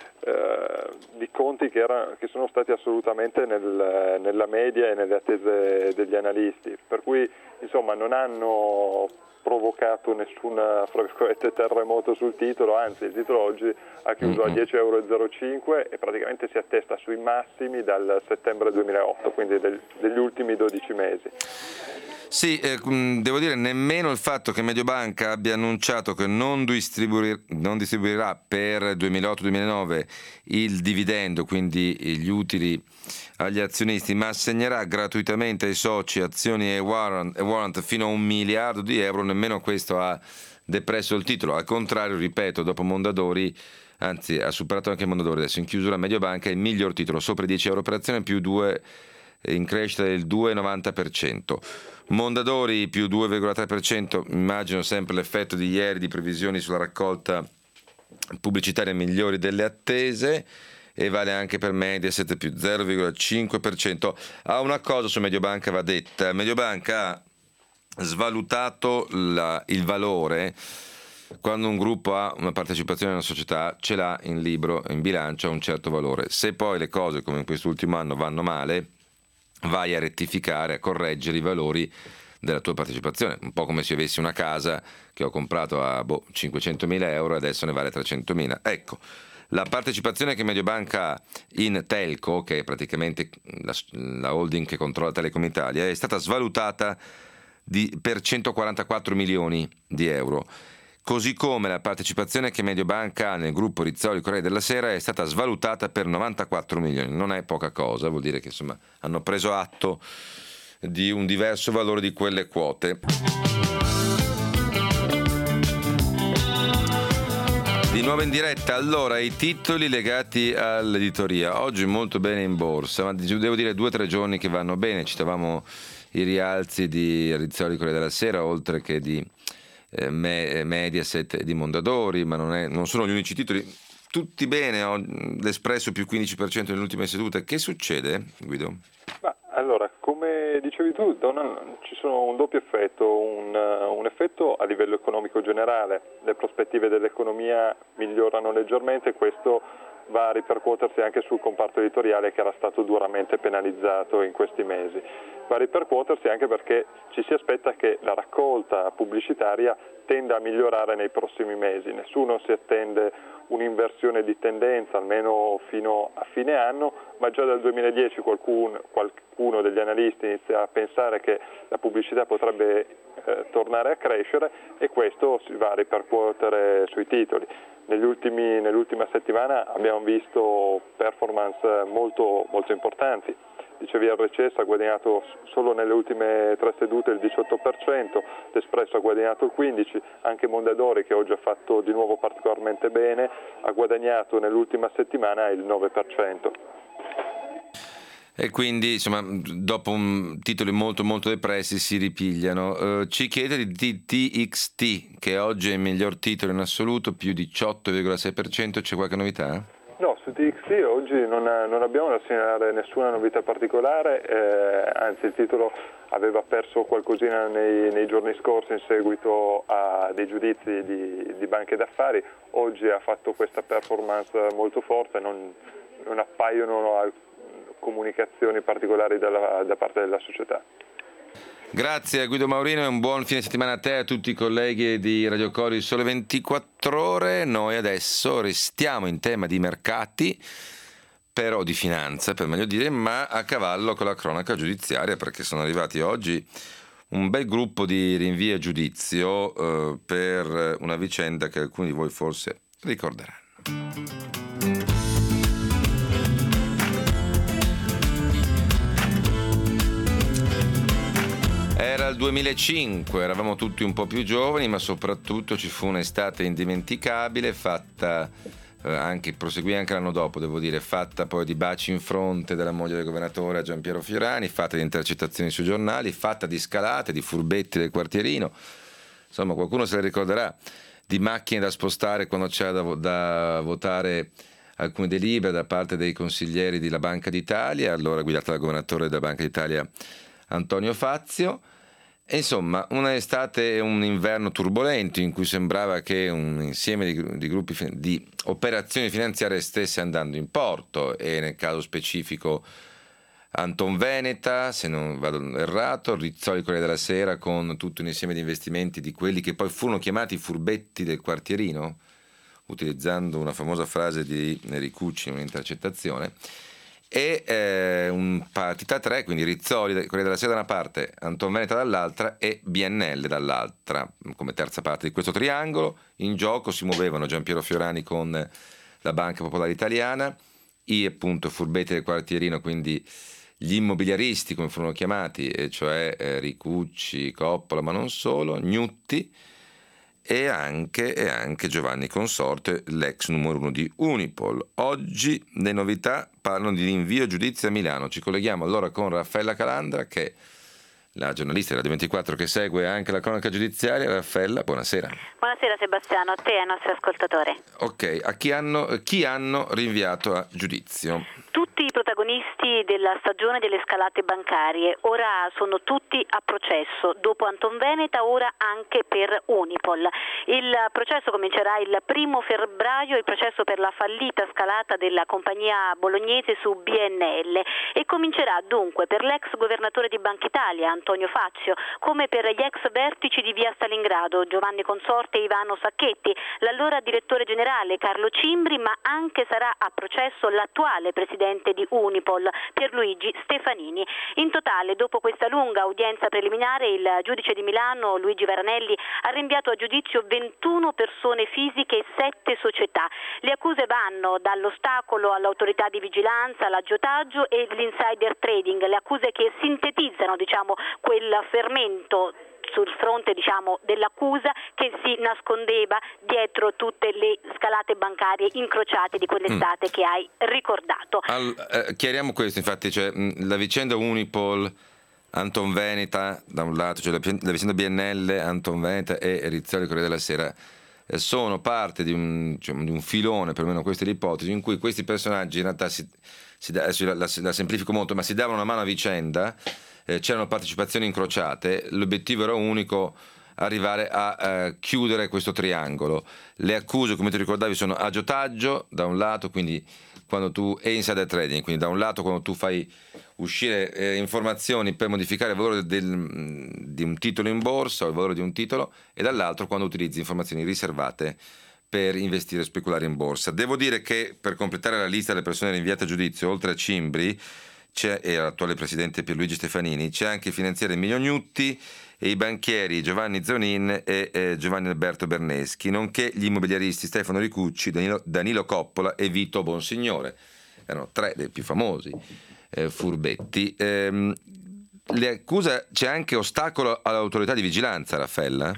conti che sono stati assolutamente nella media e nelle attese degli analisti, per cui insomma non hanno provocato nessun terremoto sul titolo, anzi il titolo oggi ha chiuso a 10,05 euro e praticamente si attesta sui massimi dal settembre 2008, quindi degli ultimi 12 mesi. Sì, devo dire nemmeno il fatto che Mediobanca abbia annunciato che non distribuirà per 2008-2009 il dividendo, quindi gli utili agli azionisti, ma assegnerà gratuitamente ai soci azioni e warrant fino a 1 miliardo di euro, nemmeno questo ha depresso il titolo. Al contrario, ripeto, dopo Mondadori, anzi ha superato anche Mondadori, adesso in chiusura Mediobanca è il miglior titolo, sopra i 10 euro per azione, più 2 in crescita del 2,90%. Mondadori più 2,3%, immagino sempre l'effetto di ieri di previsioni sulla raccolta pubblicitaria migliori delle attese, e vale anche per Mediaset più 0,5%. A una cosa su Mediobanca va detta: Mediobanca ha svalutato il valore quando un gruppo ha una partecipazione in una società, ce l'ha in libro, in bilancio a un certo valore. Se poi le cose, come in quest'ultimo anno, vanno male, vai a rettificare, a correggere i valori della tua partecipazione, un po' come se avessi una casa che ho comprato a 500.000 euro e adesso ne vale 300.000. Ecco, la partecipazione che Mediobanca ha in Telco, che è praticamente la holding che controlla Telecom Italia, è stata svalutata per 144 milioni di euro. Così come la partecipazione che Mediobanca ha nel gruppo Rizzoli Corriere della Sera è stata svalutata per 94 milioni. Non è poca cosa, vuol dire che insomma hanno preso atto di un diverso valore di quelle quote. Di nuovo in diretta, allora, i titoli legati all'editoria. Oggi molto bene in borsa, ma devo dire 2 o 3 giorni che vanno bene. Citavamo i rialzi di Rizzoli Corriere della Sera, oltre che di Mediaset e di Mondadori, ma non sono gli unici titoli. Tutti bene, l'Espresso più 15% nelle ultime sedute. Che succede, Guido? Allora, come dicevi tu, ci sono un doppio effetto, un effetto a livello economico generale. Le prospettive dell'economia migliorano leggermente, questo va a ripercuotersi anche sul comparto editoriale, che era stato duramente penalizzato in questi mesi. Va a ripercuotersi anche perché ci si aspetta che la raccolta pubblicitaria tenda a migliorare nei prossimi mesi. Nessuno si attende un'inversione di tendenza, almeno fino a fine anno, ma già dal 2010 qualcuno degli analisti inizia a pensare che la pubblicità potrebbe tornare a crescere, e questo si va a ripercuotere sui titoli. Nell'ultima settimana abbiamo visto performance molto, molto importanti. Dicevi, RCS ha guadagnato solo nelle ultime 3 sedute il 18%, l'Espresso ha guadagnato il 15%, anche Mondadori, che oggi ha fatto di nuovo particolarmente bene, ha guadagnato nell'ultima settimana il 9%. E quindi, insomma, dopo titoli molto molto depressi si ripigliano. Ci chiede di TXT, che oggi è il miglior titolo in assoluto, più 18,6%, c'è qualche novità? No, su TXT oggi non abbiamo da segnalare nessuna novità particolare, anzi il titolo aveva perso qualcosina nei giorni scorsi in seguito a dei giudizi di banche d'affari. Oggi ha fatto questa performance molto forte, non appaiono comunicazioni particolari da parte della società. Grazie a Guido Maurino e un buon fine settimana a te e a tutti i colleghi di Radio Cori Sole 24 Ore. Noi adesso restiamo in tema di mercati, però di finanza per meglio dire, ma a cavallo con la cronaca giudiziaria, perché sono arrivati oggi un bel gruppo di rinvii a giudizio per una vicenda che alcuni di voi forse ricorderanno. Era il 2005, eravamo tutti un po' più giovani, ma soprattutto ci fu un'estate indimenticabile, proseguì anche l'anno dopo, devo dire, fatta poi di baci in fronte della moglie del governatore a Giampiero Fiorani, fatta di intercettazioni sui giornali, fatta di scalate, di furbetti del quartierino. Insomma, qualcuno se le ricorderà, di macchine da spostare quando c'era da votare alcune delibere da parte dei consiglieri della Banca d'Italia, allora guidata dal governatore della Banca d'Italia Antonio Fazio. E insomma, un'estate e un inverno turbolento in cui sembrava che un insieme di gruppi di operazioni finanziarie stesse andando in porto, e nel caso specifico Antonveneta, se non vado errato, Rizzoli Corriere della Sera, con tutto un insieme di investimenti di quelli che poi furono chiamati furbetti del quartierino, utilizzando una famosa frase di Ricucci in un'intercettazione. E un partita 3, quindi Rizzoli, Corriere della Sera da una parte, Antonveneta dall'altra e BNL dall'altra, come terza parte di questo triangolo. In gioco si muovevano Giampiero Fiorani con la Banca Popolare Italiana, i appunto furbetti del quartierino, quindi gli immobiliaristi come furono chiamati, e cioè Ricucci, Coppola, ma non solo, Gnutti, e anche Giovanni Consorte, l'ex numero 1 di Unipol. Oggi le novità parlano di rinvio a giudizio a Milano. Ci colleghiamo allora con Raffaella Calandra, che è la giornalista della 24 che segue anche la cronaca giudiziaria. Raffaella, buonasera. Buonasera Sebastiano, a te e ai nostri ascoltatori. Ok, a chi hanno rinviato a giudizio? Tutti i protagonisti della stagione delle scalate bancarie, ora sono tutti a processo, dopo Antonveneta ora anche per Unipol. Il processo comincerà il 1 febbraio, il processo per la fallita scalata della compagnia bolognese su BNL, e comincerà dunque per l'ex governatore di Banca Italia Antonio Fazio, come per gli ex vertici di via Stalingrado Giovanni Consorte e Ivano Sacchetti, l'allora direttore generale Carlo Cimbri, ma anche sarà a processo l'attuale presidente di Unipol Pierluigi Stefanini. In totale, dopo questa lunga udienza preliminare, il giudice di Milano Luigi Varanelli ha rinviato a giudizio 21 persone fisiche e 7 società. Le accuse vanno dall'ostacolo all'autorità di vigilanza, l'aggiotaggio e l'insider trading, le accuse che sintetizzano quel fermento sul fronte dell'accusa che si nascondeva dietro tutte le scalate bancarie incrociate di quell'estate che hai ricordato. Chiariamo questo, infatti, cioè la vicenda Unipol, Antonveneta da un lato, cioè la vicenda BNL, Antonveneta e Rizzoli Corriere della Sera sono parte di un filone, perlomeno questa è l'ipotesi, in cui questi personaggi in realtà la semplifico molto, ma si davano una mano a vicenda. C'erano partecipazioni incrociate, l'obiettivo era unico, arrivare a chiudere questo triangolo. Le accuse, come ti ricordavi, sono aggiotaggio da un lato, quindi e insider trading, quindi da un lato quando tu fai uscire informazioni per modificare il valore di un titolo in borsa o il valore di un titolo, e dall'altro quando utilizzi informazioni riservate per investire e speculare in borsa. Devo dire che, per completare la lista delle persone rinviate a giudizio, oltre a Cimbri e l'attuale presidente Pierluigi Stefanini, c'è anche il finanziere Emilio Gnutti e i banchieri Giovanni Zonin e Giovanni Alberto Berneschi, nonché gli immobiliaristi Stefano Ricucci, Danilo Coppola e Vito Bonsignore. Erano 3 dei più famosi furbetti. Le accuse, c'è anche ostacolo all'autorità di vigilanza, Raffaella?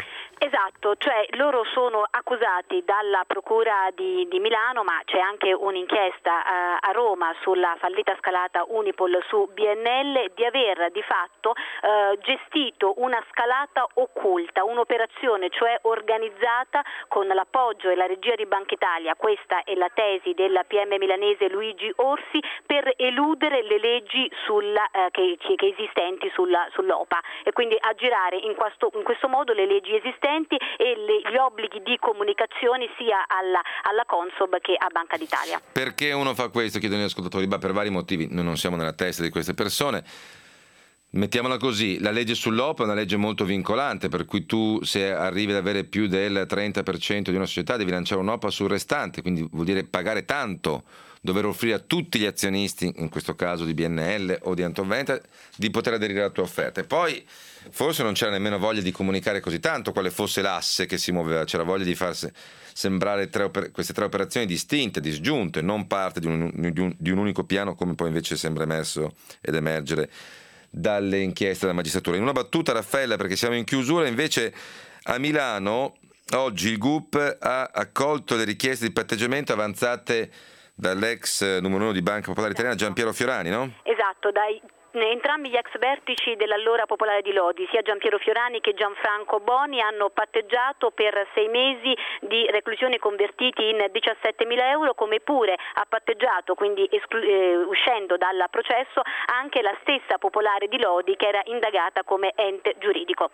Esatto, cioè loro sono accusati dalla Procura di Milano, ma c'è anche un'inchiesta a Roma sulla fallita scalata Unipol su BNL, di aver di fatto gestito una scalata occulta, un'operazione cioè organizzata con l'appoggio e la regia di Banca Italia, questa è la tesi della PM milanese Luigi Orsi, per eludere le leggi che esistenti sull'OPA e quindi aggirare in questo modo le leggi esistenti e gli obblighi di comunicazione sia alla Consob che a Banca d'Italia. Perché uno fa questo? Chiedono gli ascoltatori, per vari motivi. Noi non siamo nella testa di queste persone. Mettiamola così, la legge sull'OPA è una legge molto vincolante, per cui tu, se arrivi ad avere più del 30% di una società, devi lanciare un'OPA sul restante, quindi vuol dire pagare tanto, dover offrire a tutti gli azionisti, in questo caso di BNL o di Antonveneta, di poter aderire alla tua offerta. E poi forse non c'era nemmeno voglia di comunicare così tanto quale fosse l'asse che si muoveva, c'era voglia di far sembrare queste tre operazioni distinte, disgiunte, non parte di un unico piano, come poi invece sembra emerso ed emergere dalle inchieste della magistratura. In una battuta, Raffaella, perché siamo in chiusura, invece a Milano oggi il GUP ha accolto le richieste di patteggiamento avanzate dall'ex numero 1 di Banca Popolare Italiana Giampiero Fiorani, no? Esatto, entrambi gli ex vertici dell'allora Popolare di Lodi, sia Giampiero Fiorani che Gianfranco Boni, hanno patteggiato per 6 mesi di reclusione convertiti in 17.000 euro, come pure ha patteggiato, quindi uscendo dal processo, anche la stessa Popolare di Lodi che era indagata come ente giuridico.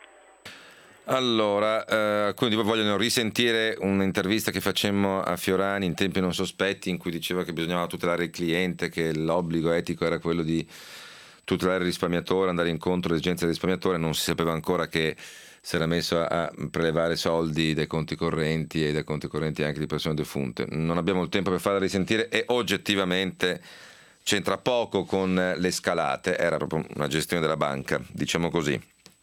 Allora, alcuni di voi vogliono risentire un'intervista che facemmo a Fiorani in tempi non sospetti, in cui diceva che bisognava tutelare il cliente, che l'obbligo etico era quello di tutelare il risparmiatore, andare incontro alle esigenze del risparmiatore. Non si sapeva ancora che si era messo a prelevare soldi dai conti correnti e dai conti correnti anche di persone defunte. Non abbiamo il tempo per farla risentire e oggettivamente c'entra poco con le scalate, era proprio una gestione della banca, diciamo così,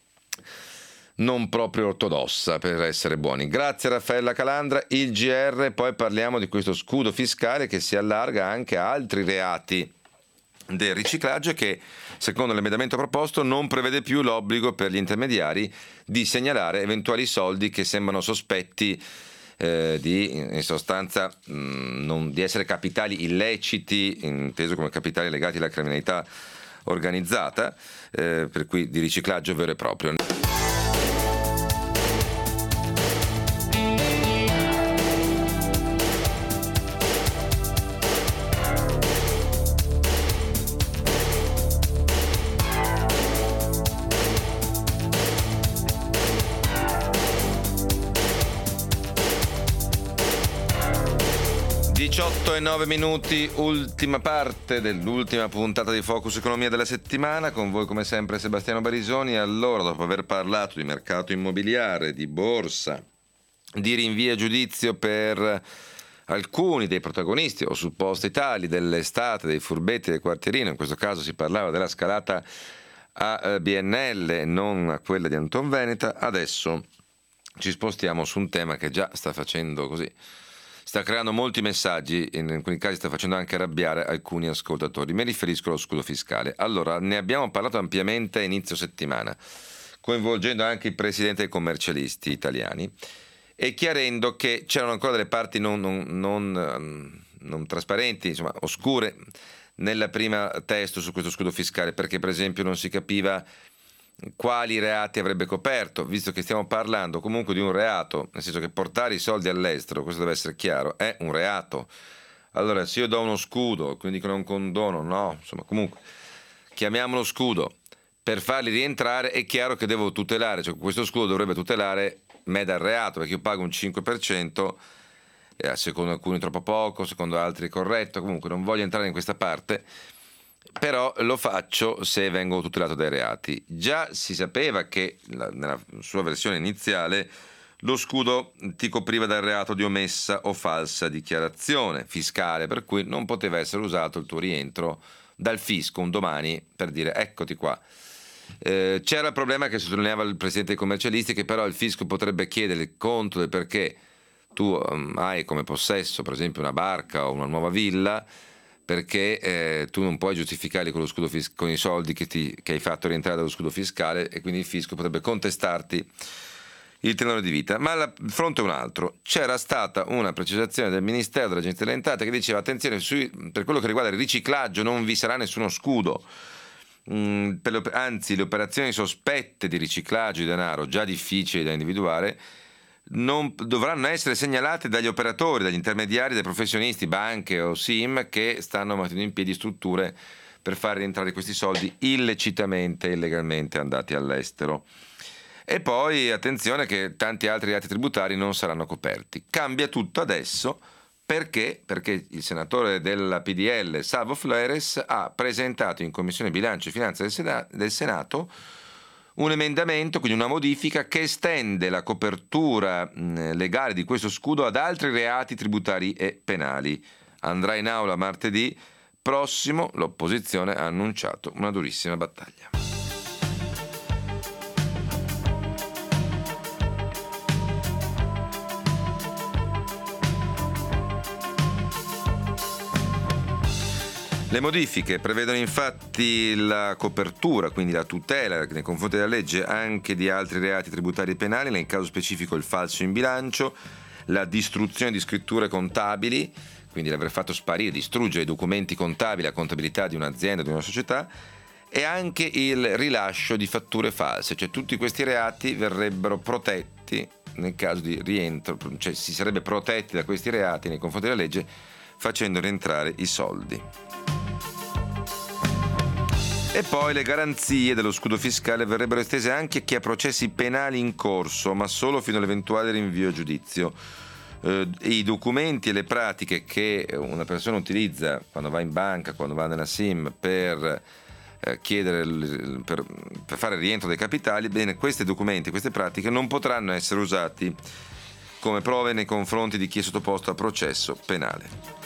non proprio ortodossa, per essere buoni. Grazie Raffaella Calandra. Il GR, poi parliamo di questo scudo fiscale che si allarga anche a altri reati del riciclaggio e che, secondo l'emendamento proposto, non prevede più l'obbligo per gli intermediari di segnalare eventuali soldi che sembrano sospetti in sostanza di essere capitali illeciti, inteso come capitali legati alla criminalità organizzata, per cui di riciclaggio vero e proprio. 18:09, ultima parte dell'ultima puntata di Focus Economia della settimana, con voi come sempre Sebastiano Barisoni. Allora, dopo aver parlato di mercato immobiliare, di borsa, di rinvio a giudizio per alcuni dei protagonisti o supposti tali dell'estate, dei furbetti del quartierino, in questo caso si parlava della scalata a BNL, non a quella di Antonveneta, adesso ci spostiamo su un tema che già sta facendo così, sta creando molti messaggi, in alcuni casi sta facendo anche arrabbiare alcuni ascoltatori. Mi riferisco allo scudo fiscale. Allora, ne abbiamo parlato ampiamente a inizio settimana, coinvolgendo anche il presidente dei commercialisti italiani e chiarendo che c'erano ancora delle parti non trasparenti, insomma oscure, nella prima testo su questo scudo fiscale, perché per esempio non si capiva quali reati avrebbe coperto, visto che stiamo parlando comunque di un reato, nel senso che portare i soldi all'estero, questo deve essere chiaro, è un reato. Allora, se io do uno scudo, quindi dicono un condono, no, insomma, comunque chiamiamolo scudo, per farli rientrare è chiaro che devo tutelare, cioè questo scudo dovrebbe tutelare me dal reato, perché io pago un 5%, secondo alcuni troppo poco, secondo altri corretto, comunque non voglio entrare in questa parte, però lo faccio se vengo tutelato dai reati. Già si sapeva che nella sua versione iniziale lo scudo ti copriva dal reato di omessa o falsa dichiarazione fiscale, per cui non poteva essere usato il tuo rientro dal fisco un domani per dire eccoti qua. C'era il problema che sottolineava il presidente dei commercialisti, che però il fisco potrebbe chiedere il conto del perché tu hai come possesso per esempio una barca o una nuova villa, perché tu non puoi giustificarli con lo scudo con i soldi che hai fatto rientrare dallo scudo fiscale, e quindi il fisco potrebbe contestarti il tenore di vita. Ma il fronte è un altro. C'era stata una precisazione del Ministero dell'Agenzia delle Entrate che diceva: attenzione, per quello che riguarda il riciclaggio non vi sarà nessuno scudo. Anzi, le operazioni sospette di riciclaggio di denaro, già difficili da individuare, non dovranno essere segnalate dagli operatori, dagli intermediari, dai professionisti, banche o SIM che stanno mettendo in piedi strutture per far rientrare questi soldi illecitamente e illegalmente andati all'estero. E poi attenzione che tanti altri reati tributari non saranno coperti. Cambia tutto adesso perché il senatore della PDL Salvo Flores ha presentato in Commissione Bilancio e Finanza del Senato un emendamento, quindi una modifica che estende la copertura legale di questo scudo ad altri reati tributari e penali. Andrà in aula martedì prossimo. L'opposizione ha annunciato una durissima battaglia. Le modifiche prevedono infatti la copertura, quindi la tutela nei confronti della legge anche di altri reati tributari e penali, nel caso specifico il falso in bilancio, la distruzione di scritture contabili, quindi l'aver fatto sparire, distruggere i documenti contabili, la contabilità di un'azienda, di una società, e anche il rilascio di fatture false, cioè tutti questi reati verrebbero protetti nel caso di rientro, cioè si sarebbe protetti da questi reati nei confronti della legge facendo rientrare i soldi. E poi le garanzie dello scudo fiscale verrebbero estese anche a chi ha processi penali in corso, ma solo fino all'eventuale rinvio a giudizio. I documenti e le pratiche che una persona utilizza quando va in banca, quando va nella SIM per chiedere per fare il rientro dei capitali, bene, questi documenti, queste pratiche non potranno essere usati come prove nei confronti di chi è sottoposto a processo penale.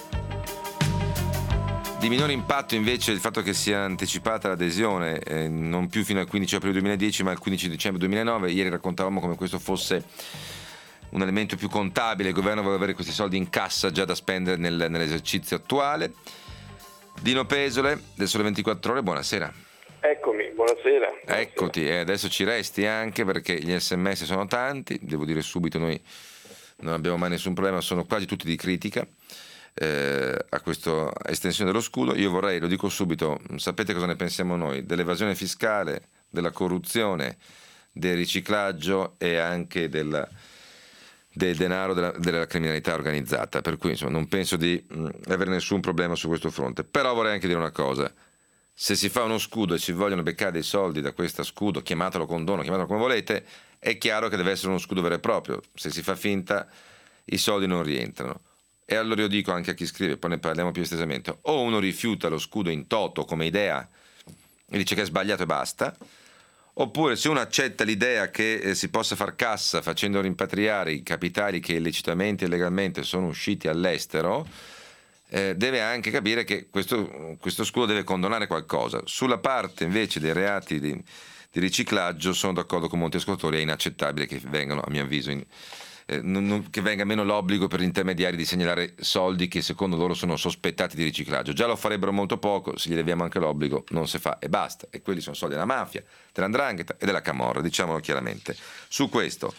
Di minore impatto invece il fatto che sia anticipata l'adesione, non più fino al 15 aprile 2010 ma al 15 dicembre 2009. Ieri raccontavamo come questo fosse un elemento più contabile, il governo vuole avere questi soldi in cassa già da spendere nell'esercizio attuale. Dino Pesole del Sole 24 Ore, buonasera. Eccomi, buonasera. Eccoti, e adesso ci resti anche perché gli SMS sono tanti, devo dire subito, noi non abbiamo mai nessun problema, sono quasi tutti di critica a questa estensione dello scudo. Io vorrei, lo dico subito, sapete cosa ne pensiamo noi dell'evasione fiscale, della corruzione, del riciclaggio e anche del denaro della criminalità organizzata, per cui insomma non penso di avere nessun problema su questo fronte. Però vorrei anche dire una cosa: se si fa uno scudo e si vogliono beccare dei soldi da questo scudo, chiamatelo condono, chiamatelo come volete, è chiaro che deve essere uno scudo vero e proprio. Se si fa finta, i soldi non rientrano. E allora io dico anche a chi scrive, poi ne parliamo più estesamente: o uno rifiuta lo scudo in toto come idea e dice che è sbagliato e basta, oppure se uno accetta l'idea che si possa far cassa facendo rimpatriare i capitali che illecitamente e legalmente sono usciti all'estero, deve anche capire che questo scudo deve condonare qualcosa. Sulla parte invece dei reati di riciclaggio sono d'accordo con molti ascoltatori, è inaccettabile che vengano, a mio avviso, che venga meno l'obbligo per gli intermediari di segnalare soldi che secondo loro sono sospettati di riciclaggio. Già lo farebbero molto poco, se gli leviamo anche l'obbligo non si fa e basta, e quelli sono soldi della mafia, dell''ndrangheta e della camorra, diciamolo chiaramente. Su questo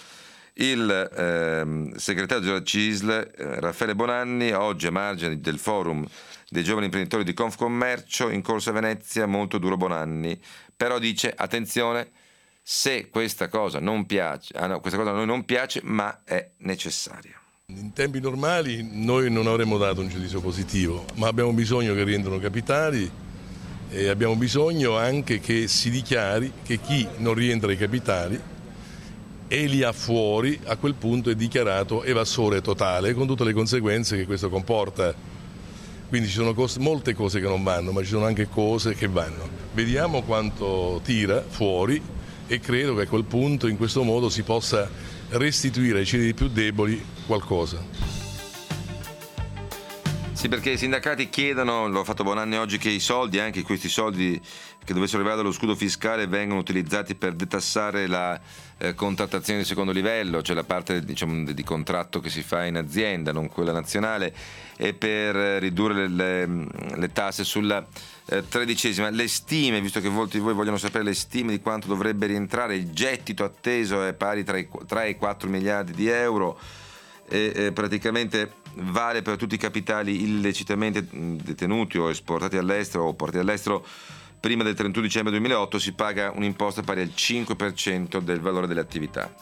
il segretario della CISL Raffaele Bonanni oggi a margine del forum dei giovani imprenditori di Confcommercio in corso a Venezia, molto duro Bonanni, però dice attenzione, se questa cosa non piace, questa cosa a noi non piace, ma è necessaria. In tempi normali noi non avremmo dato un giudizio positivo, ma abbiamo bisogno che rientrino capitali e abbiamo bisogno anche che si dichiari che chi non rientra i capitali e li ha fuori, a quel punto è dichiarato evasore totale, con tutte le conseguenze che questo comporta. Quindi ci sono molte cose che non vanno, ma ci sono anche cose che vanno. Vediamo quanto tira fuori e credo che a quel punto, in questo modo, si possa restituire ai ceti più deboli qualcosa. Sì, perché i sindacati chiedono, l'ho fatto Bonanni oggi, che i soldi, anche questi soldi che dovessero arrivare dallo scudo fiscale, vengano utilizzati per detassare la contrattazione di secondo livello, cioè la parte di contratto che si fa in azienda, non quella nazionale, e per ridurre le tasse sulla 13ª. Le stime, visto che molti di voi vogliono sapere le stime di quanto dovrebbe rientrare, il gettito atteso è pari tra i 3 e i 4 miliardi di euro e praticamente vale per tutti i capitali illecitamente detenuti o esportati all'estero o portati all'estero prima del 31 dicembre 2008. Si paga un'imposta pari al 5% del valore delle attività.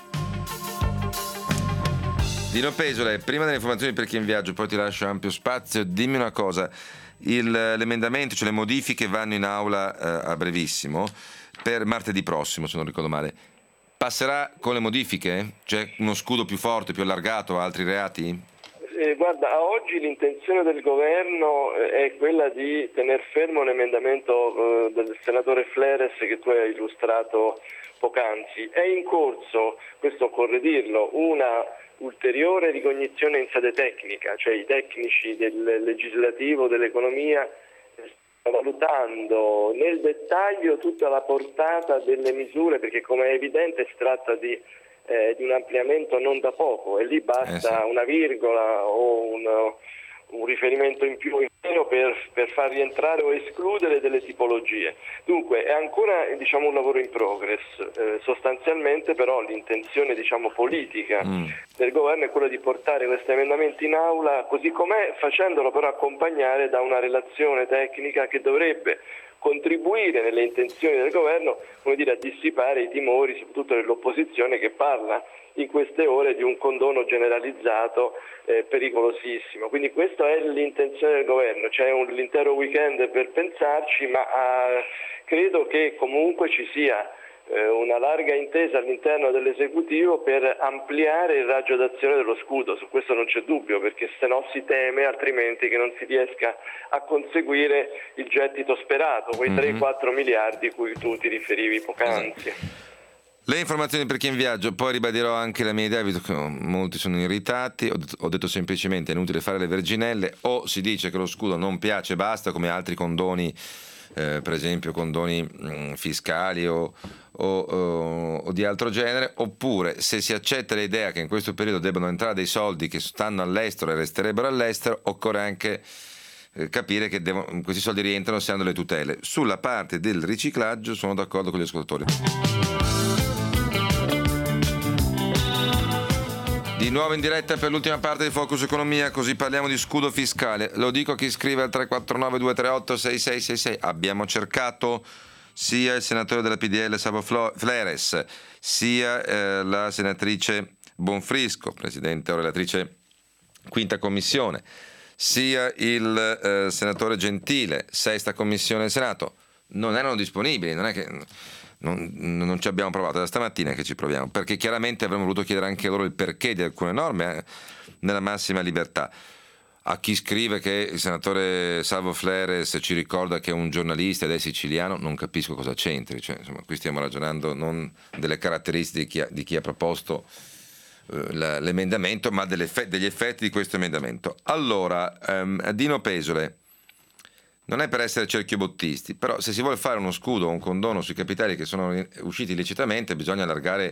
Dino Pesole, prima delle informazioni per chi è in viaggio, poi ti lascio ampio spazio, dimmi una cosa, l'emendamento, cioè le modifiche vanno in aula a brevissimo, per martedì prossimo se non ricordo male, passerà con le modifiche? C'è uno scudo più forte, più allargato a altri reati? Guarda, a oggi l'intenzione del governo è quella di tener fermo l'emendamento del senatore Fleres che tu hai illustrato poc'anzi. È in corso, questo occorre dirlo, una ulteriore ricognizione in sede tecnica, cioè i tecnici del legislativo, dell'economia stanno valutando nel dettaglio tutta la portata delle misure, perché come è evidente si tratta di un ampliamento non da poco e lì basta una virgola o un riferimento in più o in meno per far rientrare o escludere delle tipologie. Dunque è ancora un lavoro in progress, sostanzialmente però l'intenzione politica del governo è quella di portare questo emendamento in aula così com'è, facendolo però accompagnare da una relazione tecnica che dovrebbe contribuire nelle intenzioni del governo, a dissipare i timori soprattutto dell'opposizione che parla in queste ore di un condono generalizzato pericolosissimo. Quindi questa è l'intenzione del governo, c'è l'intero weekend per pensarci, ma credo che comunque ci sia una larga intesa all'interno dell'esecutivo per ampliare il raggio d'azione dello scudo, su questo non c'è dubbio, perché se no si teme altrimenti che non si riesca a conseguire il gettito sperato, quei 3-4 miliardi cui tu ti riferivi poc'anzi. Le informazioni per chi è in viaggio, poi ribadirò anche la mia idea, visto che molti sono irritati, ho detto semplicemente è inutile fare le verginelle, o si dice che lo scudo non piace, basta, come altri condoni, per esempio condoni fiscali o di altro genere, oppure se si accetta l'idea che in questo periodo debbano entrare dei soldi che stanno all'estero e resterebbero all'estero, occorre anche capire che questi soldi rientrano se hanno le tutele. Sulla parte del riciclaggio sono d'accordo con gli ascoltatori. Di nuovo in diretta per l'ultima parte di Focus Economia, così parliamo di scudo fiscale. Lo dico a chi scrive al 349-238-6666. Abbiamo cercato sia il senatore della PDL Savo Fleres, sia la senatrice Bonfrisco, presidente o relatrice quinta commissione, sia il senatore Gentile, sesta commissione del Senato. Non erano disponibili, non è che... Non ci abbiamo provato, da stamattina che ci proviamo, perché chiaramente avremmo voluto chiedere anche loro il perché di alcune norme nella massima libertà. A chi scrive che il senatore Salvo Fleres ci ricorda che è un giornalista ed è siciliano, non capisco cosa c'entri, qui stiamo ragionando non delle caratteristiche di chi ha proposto l'emendamento, ma degli effetti di questo emendamento. Allora, Dino Pesole, non è per essere cerchiobottisti, però se si vuole fare uno scudo o un condono sui capitali che sono usciti illecitamente bisogna allargare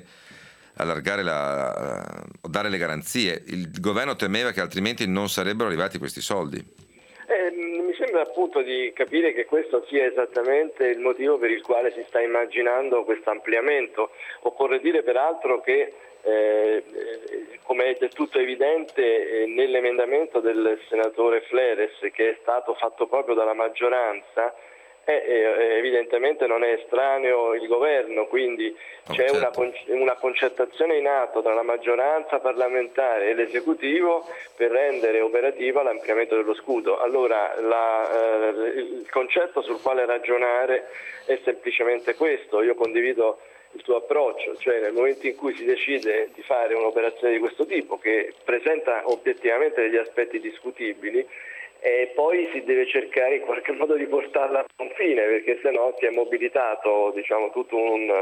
dare le garanzie. Il governo temeva che altrimenti non sarebbero arrivati questi soldi. Mi sembra appunto di capire che questo sia esattamente il motivo per il quale si sta immaginando questo ampliamento. Occorre dire peraltro che come è del tutto evidente nell'emendamento del senatore Fleres, che è stato fatto proprio dalla maggioranza, evidentemente non è estraneo il governo, quindi c'è una concertazione in atto tra la maggioranza parlamentare e l'esecutivo per rendere operativa l'ampliamento dello scudo. Allora il concetto sul quale ragionare è semplicemente questo. Io condivido il tuo approccio, cioè nel momento in cui si decide di fare un'operazione di questo tipo che presenta obiettivamente degli aspetti discutibili, e poi si deve cercare in qualche modo di portarla a confine, perché sennò si è mobilitato tutto un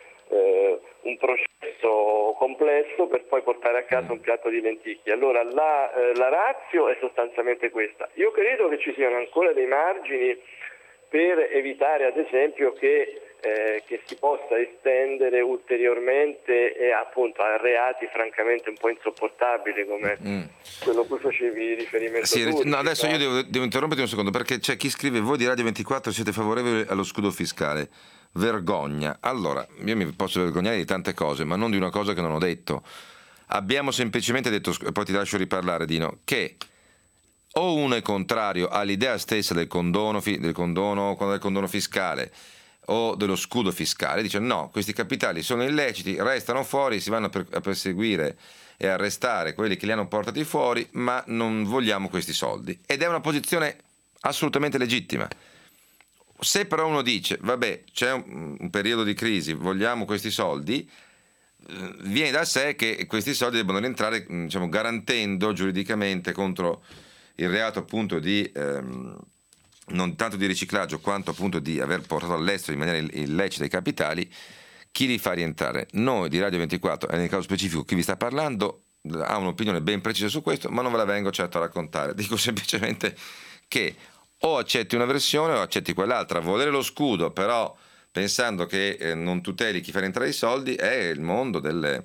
processo complesso per poi portare a casa un piatto di lenticchie. Allora la ratio è sostanzialmente questa. Io credo che ci siano ancora dei margini per evitare ad esempio che che si possa estendere ulteriormente e appunto a reati francamente un po' insopportabili come quello a cui facevi riferimento. Sì, no, adesso io devo interromperti un secondo, perché c'è chi scrive: voi di Radio 24 siete favorevoli allo scudo fiscale. Vergogna. Allora, io mi posso vergognare di tante cose, ma non di una cosa che non ho detto. Abbiamo semplicemente detto, e poi ti lascio riparlare, Dino, che o uno è contrario all'idea stessa del condono fiscale o dello scudo fiscale, dice no, questi capitali sono illeciti, restano fuori, si vanno a perseguire e arrestare quelli che li hanno portati fuori, ma non vogliamo questi soldi. Ed è una posizione assolutamente legittima. Se però uno dice vabbè, c'è un periodo di crisi, vogliamo questi soldi, viene da sé che questi soldi debbano rientrare, diciamo, garantendo giuridicamente contro il reato appunto di non tanto di riciclaggio quanto appunto di aver portato all'estero in maniera illecita i capitali, chi li fa rientrare. Noi di Radio 24, e nel caso specifico chi vi sta parlando, ha un'opinione ben precisa su questo, ma non ve la vengo certo a raccontare. Dico semplicemente che o accetti una versione o accetti quell'altra. Volere lo scudo però pensando che non tuteli chi fa rientrare i soldi è il mondo delle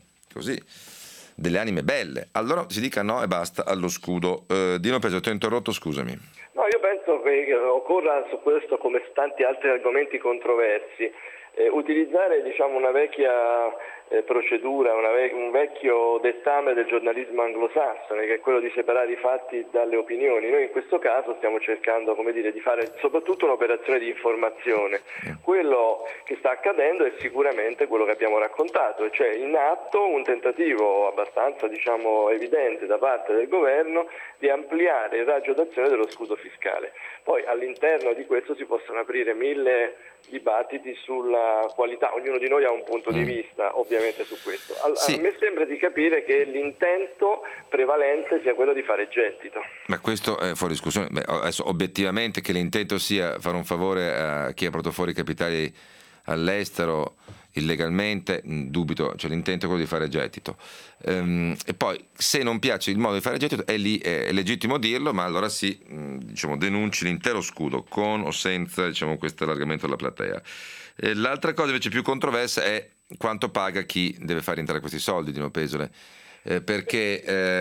anime belle. Allora si dica no e basta allo scudo. Dino Peggio, ti ho interrotto, scusami. No, io penso che occorra su questo, come su tanti altri argomenti controversi, utilizzare una vecchia procedura, un vecchio dettame del giornalismo anglosassone, che è quello di separare i fatti dalle opinioni. Noi in questo caso stiamo cercando, di fare soprattutto un'operazione di informazione. Quello che sta accadendo è sicuramente quello che abbiamo raccontato, cioè in atto un tentativo abbastanza evidente da parte del governo di ampliare il raggio d'azione dello scudo fiscale. Poi all'interno di questo si possono aprire 1000 dibattiti sulla qualità, ognuno di noi ha un punto di vista ovviamente su questo. Sì. A me sembra di capire che l'intento prevalente sia quello di fare gettito. Ma questo è fuori discussione. Adesso obiettivamente che l'intento sia fare un favore a chi ha portato fuori capitali all'estero illegalmente, dubito, cioè l'intento è quello di fare gettito. E poi se non piace il modo di fare gettito è legittimo dirlo, ma allora sì, denunci l'intero scudo con o senza questo allargamento della platea. L'altra cosa invece più controversa è quanto paga chi deve far rientrare questi soldi, Dino Pesole, perché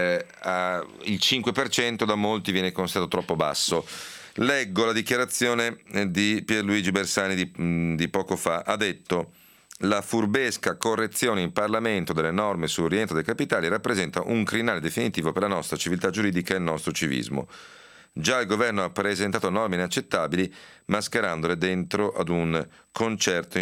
il 5% da molti viene considerato troppo basso. Leggo la dichiarazione di Pierluigi Bersani di poco fa. Ha detto: la furbesca correzione in Parlamento delle norme sul rientro dei capitali rappresenta un crinale definitivo per la nostra civiltà giuridica e il nostro civismo. Già il governo ha presentato norme inaccettabili mascherandole dentro ad un concerto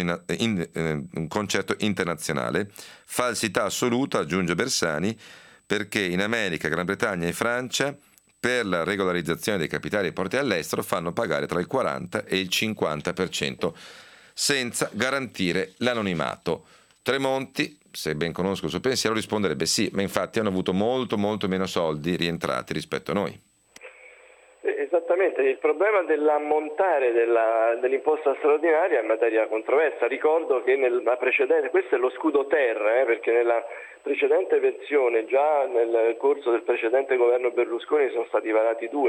internazionale. Falsità assoluta, aggiunge Bersani, perché in America, Gran Bretagna e Francia per la regolarizzazione dei capitali portati all'estero fanno pagare tra il 40 e il 50% senza garantire l'anonimato. Tremonti, se ben conosco il suo pensiero, risponderebbe sì, ma infatti hanno avuto molto meno soldi rientrati rispetto a noi. Esattamente, il problema dell'ammontare dell'imposta straordinaria è materia controversa. Ricordo che nella precedente, questo è lo scudo ter, perché nella precedente versione, già nel corso del precedente governo Berlusconi, sono stati varati due,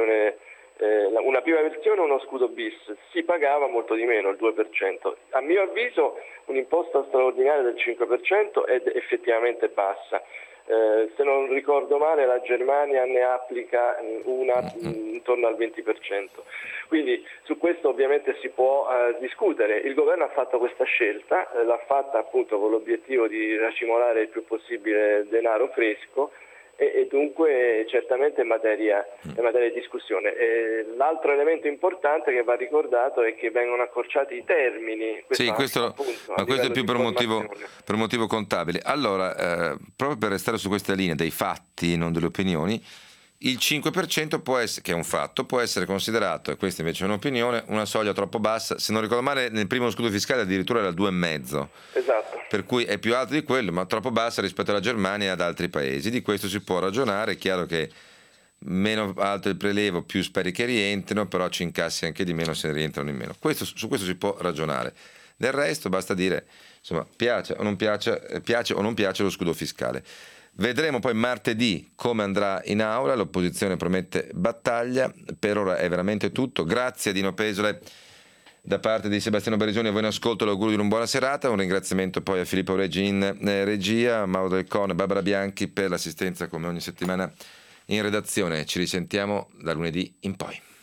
una prima versione e uno scudo bis. Si pagava molto di meno, il 2%. A mio avviso un'imposta straordinaria del 5% è effettivamente bassa. Se non ricordo male la Germania ne applica una intorno al 20%, quindi su questo ovviamente si può discutere. Il governo ha fatto questa scelta, l'ha fatta appunto con l'obiettivo di racimolare il più possibile denaro fresco e dunque certamente è materia di discussione. L'altro elemento importante che va ricordato è che vengono accorciati i termini. Questo è più per un motivo contabile. Allora, proprio per restare su questa linea dei fatti, non delle opinioni, il 5% può essere, che è un fatto, può essere considerato, e questa invece è un'opinione, una soglia troppo bassa. Se non ricordo male, nel primo scudo fiscale addirittura era 2,5. Esatto. Per cui è più alto di quello, ma troppo bassa rispetto alla Germania e ad altri paesi. Di questo si può ragionare. È chiaro che meno alto il prelevo, più speri che rientrino, però ci incassi anche di meno se ne rientrano in meno. Su questo si può ragionare. Del resto basta dire, piace o non piace lo scudo fiscale. Vedremo poi martedì come andrà in aula, l'opposizione promette battaglia. Per ora è veramente tutto. Grazie a Dino Pesole. Da parte di Sebastiano Barisoni a voi in ascolto l'augurio di una buona serata, un ringraziamento poi a Filippo Reggi in regia, Mauro Del Con e Barbara Bianchi per l'assistenza come ogni settimana in redazione. Ci risentiamo da lunedì in poi.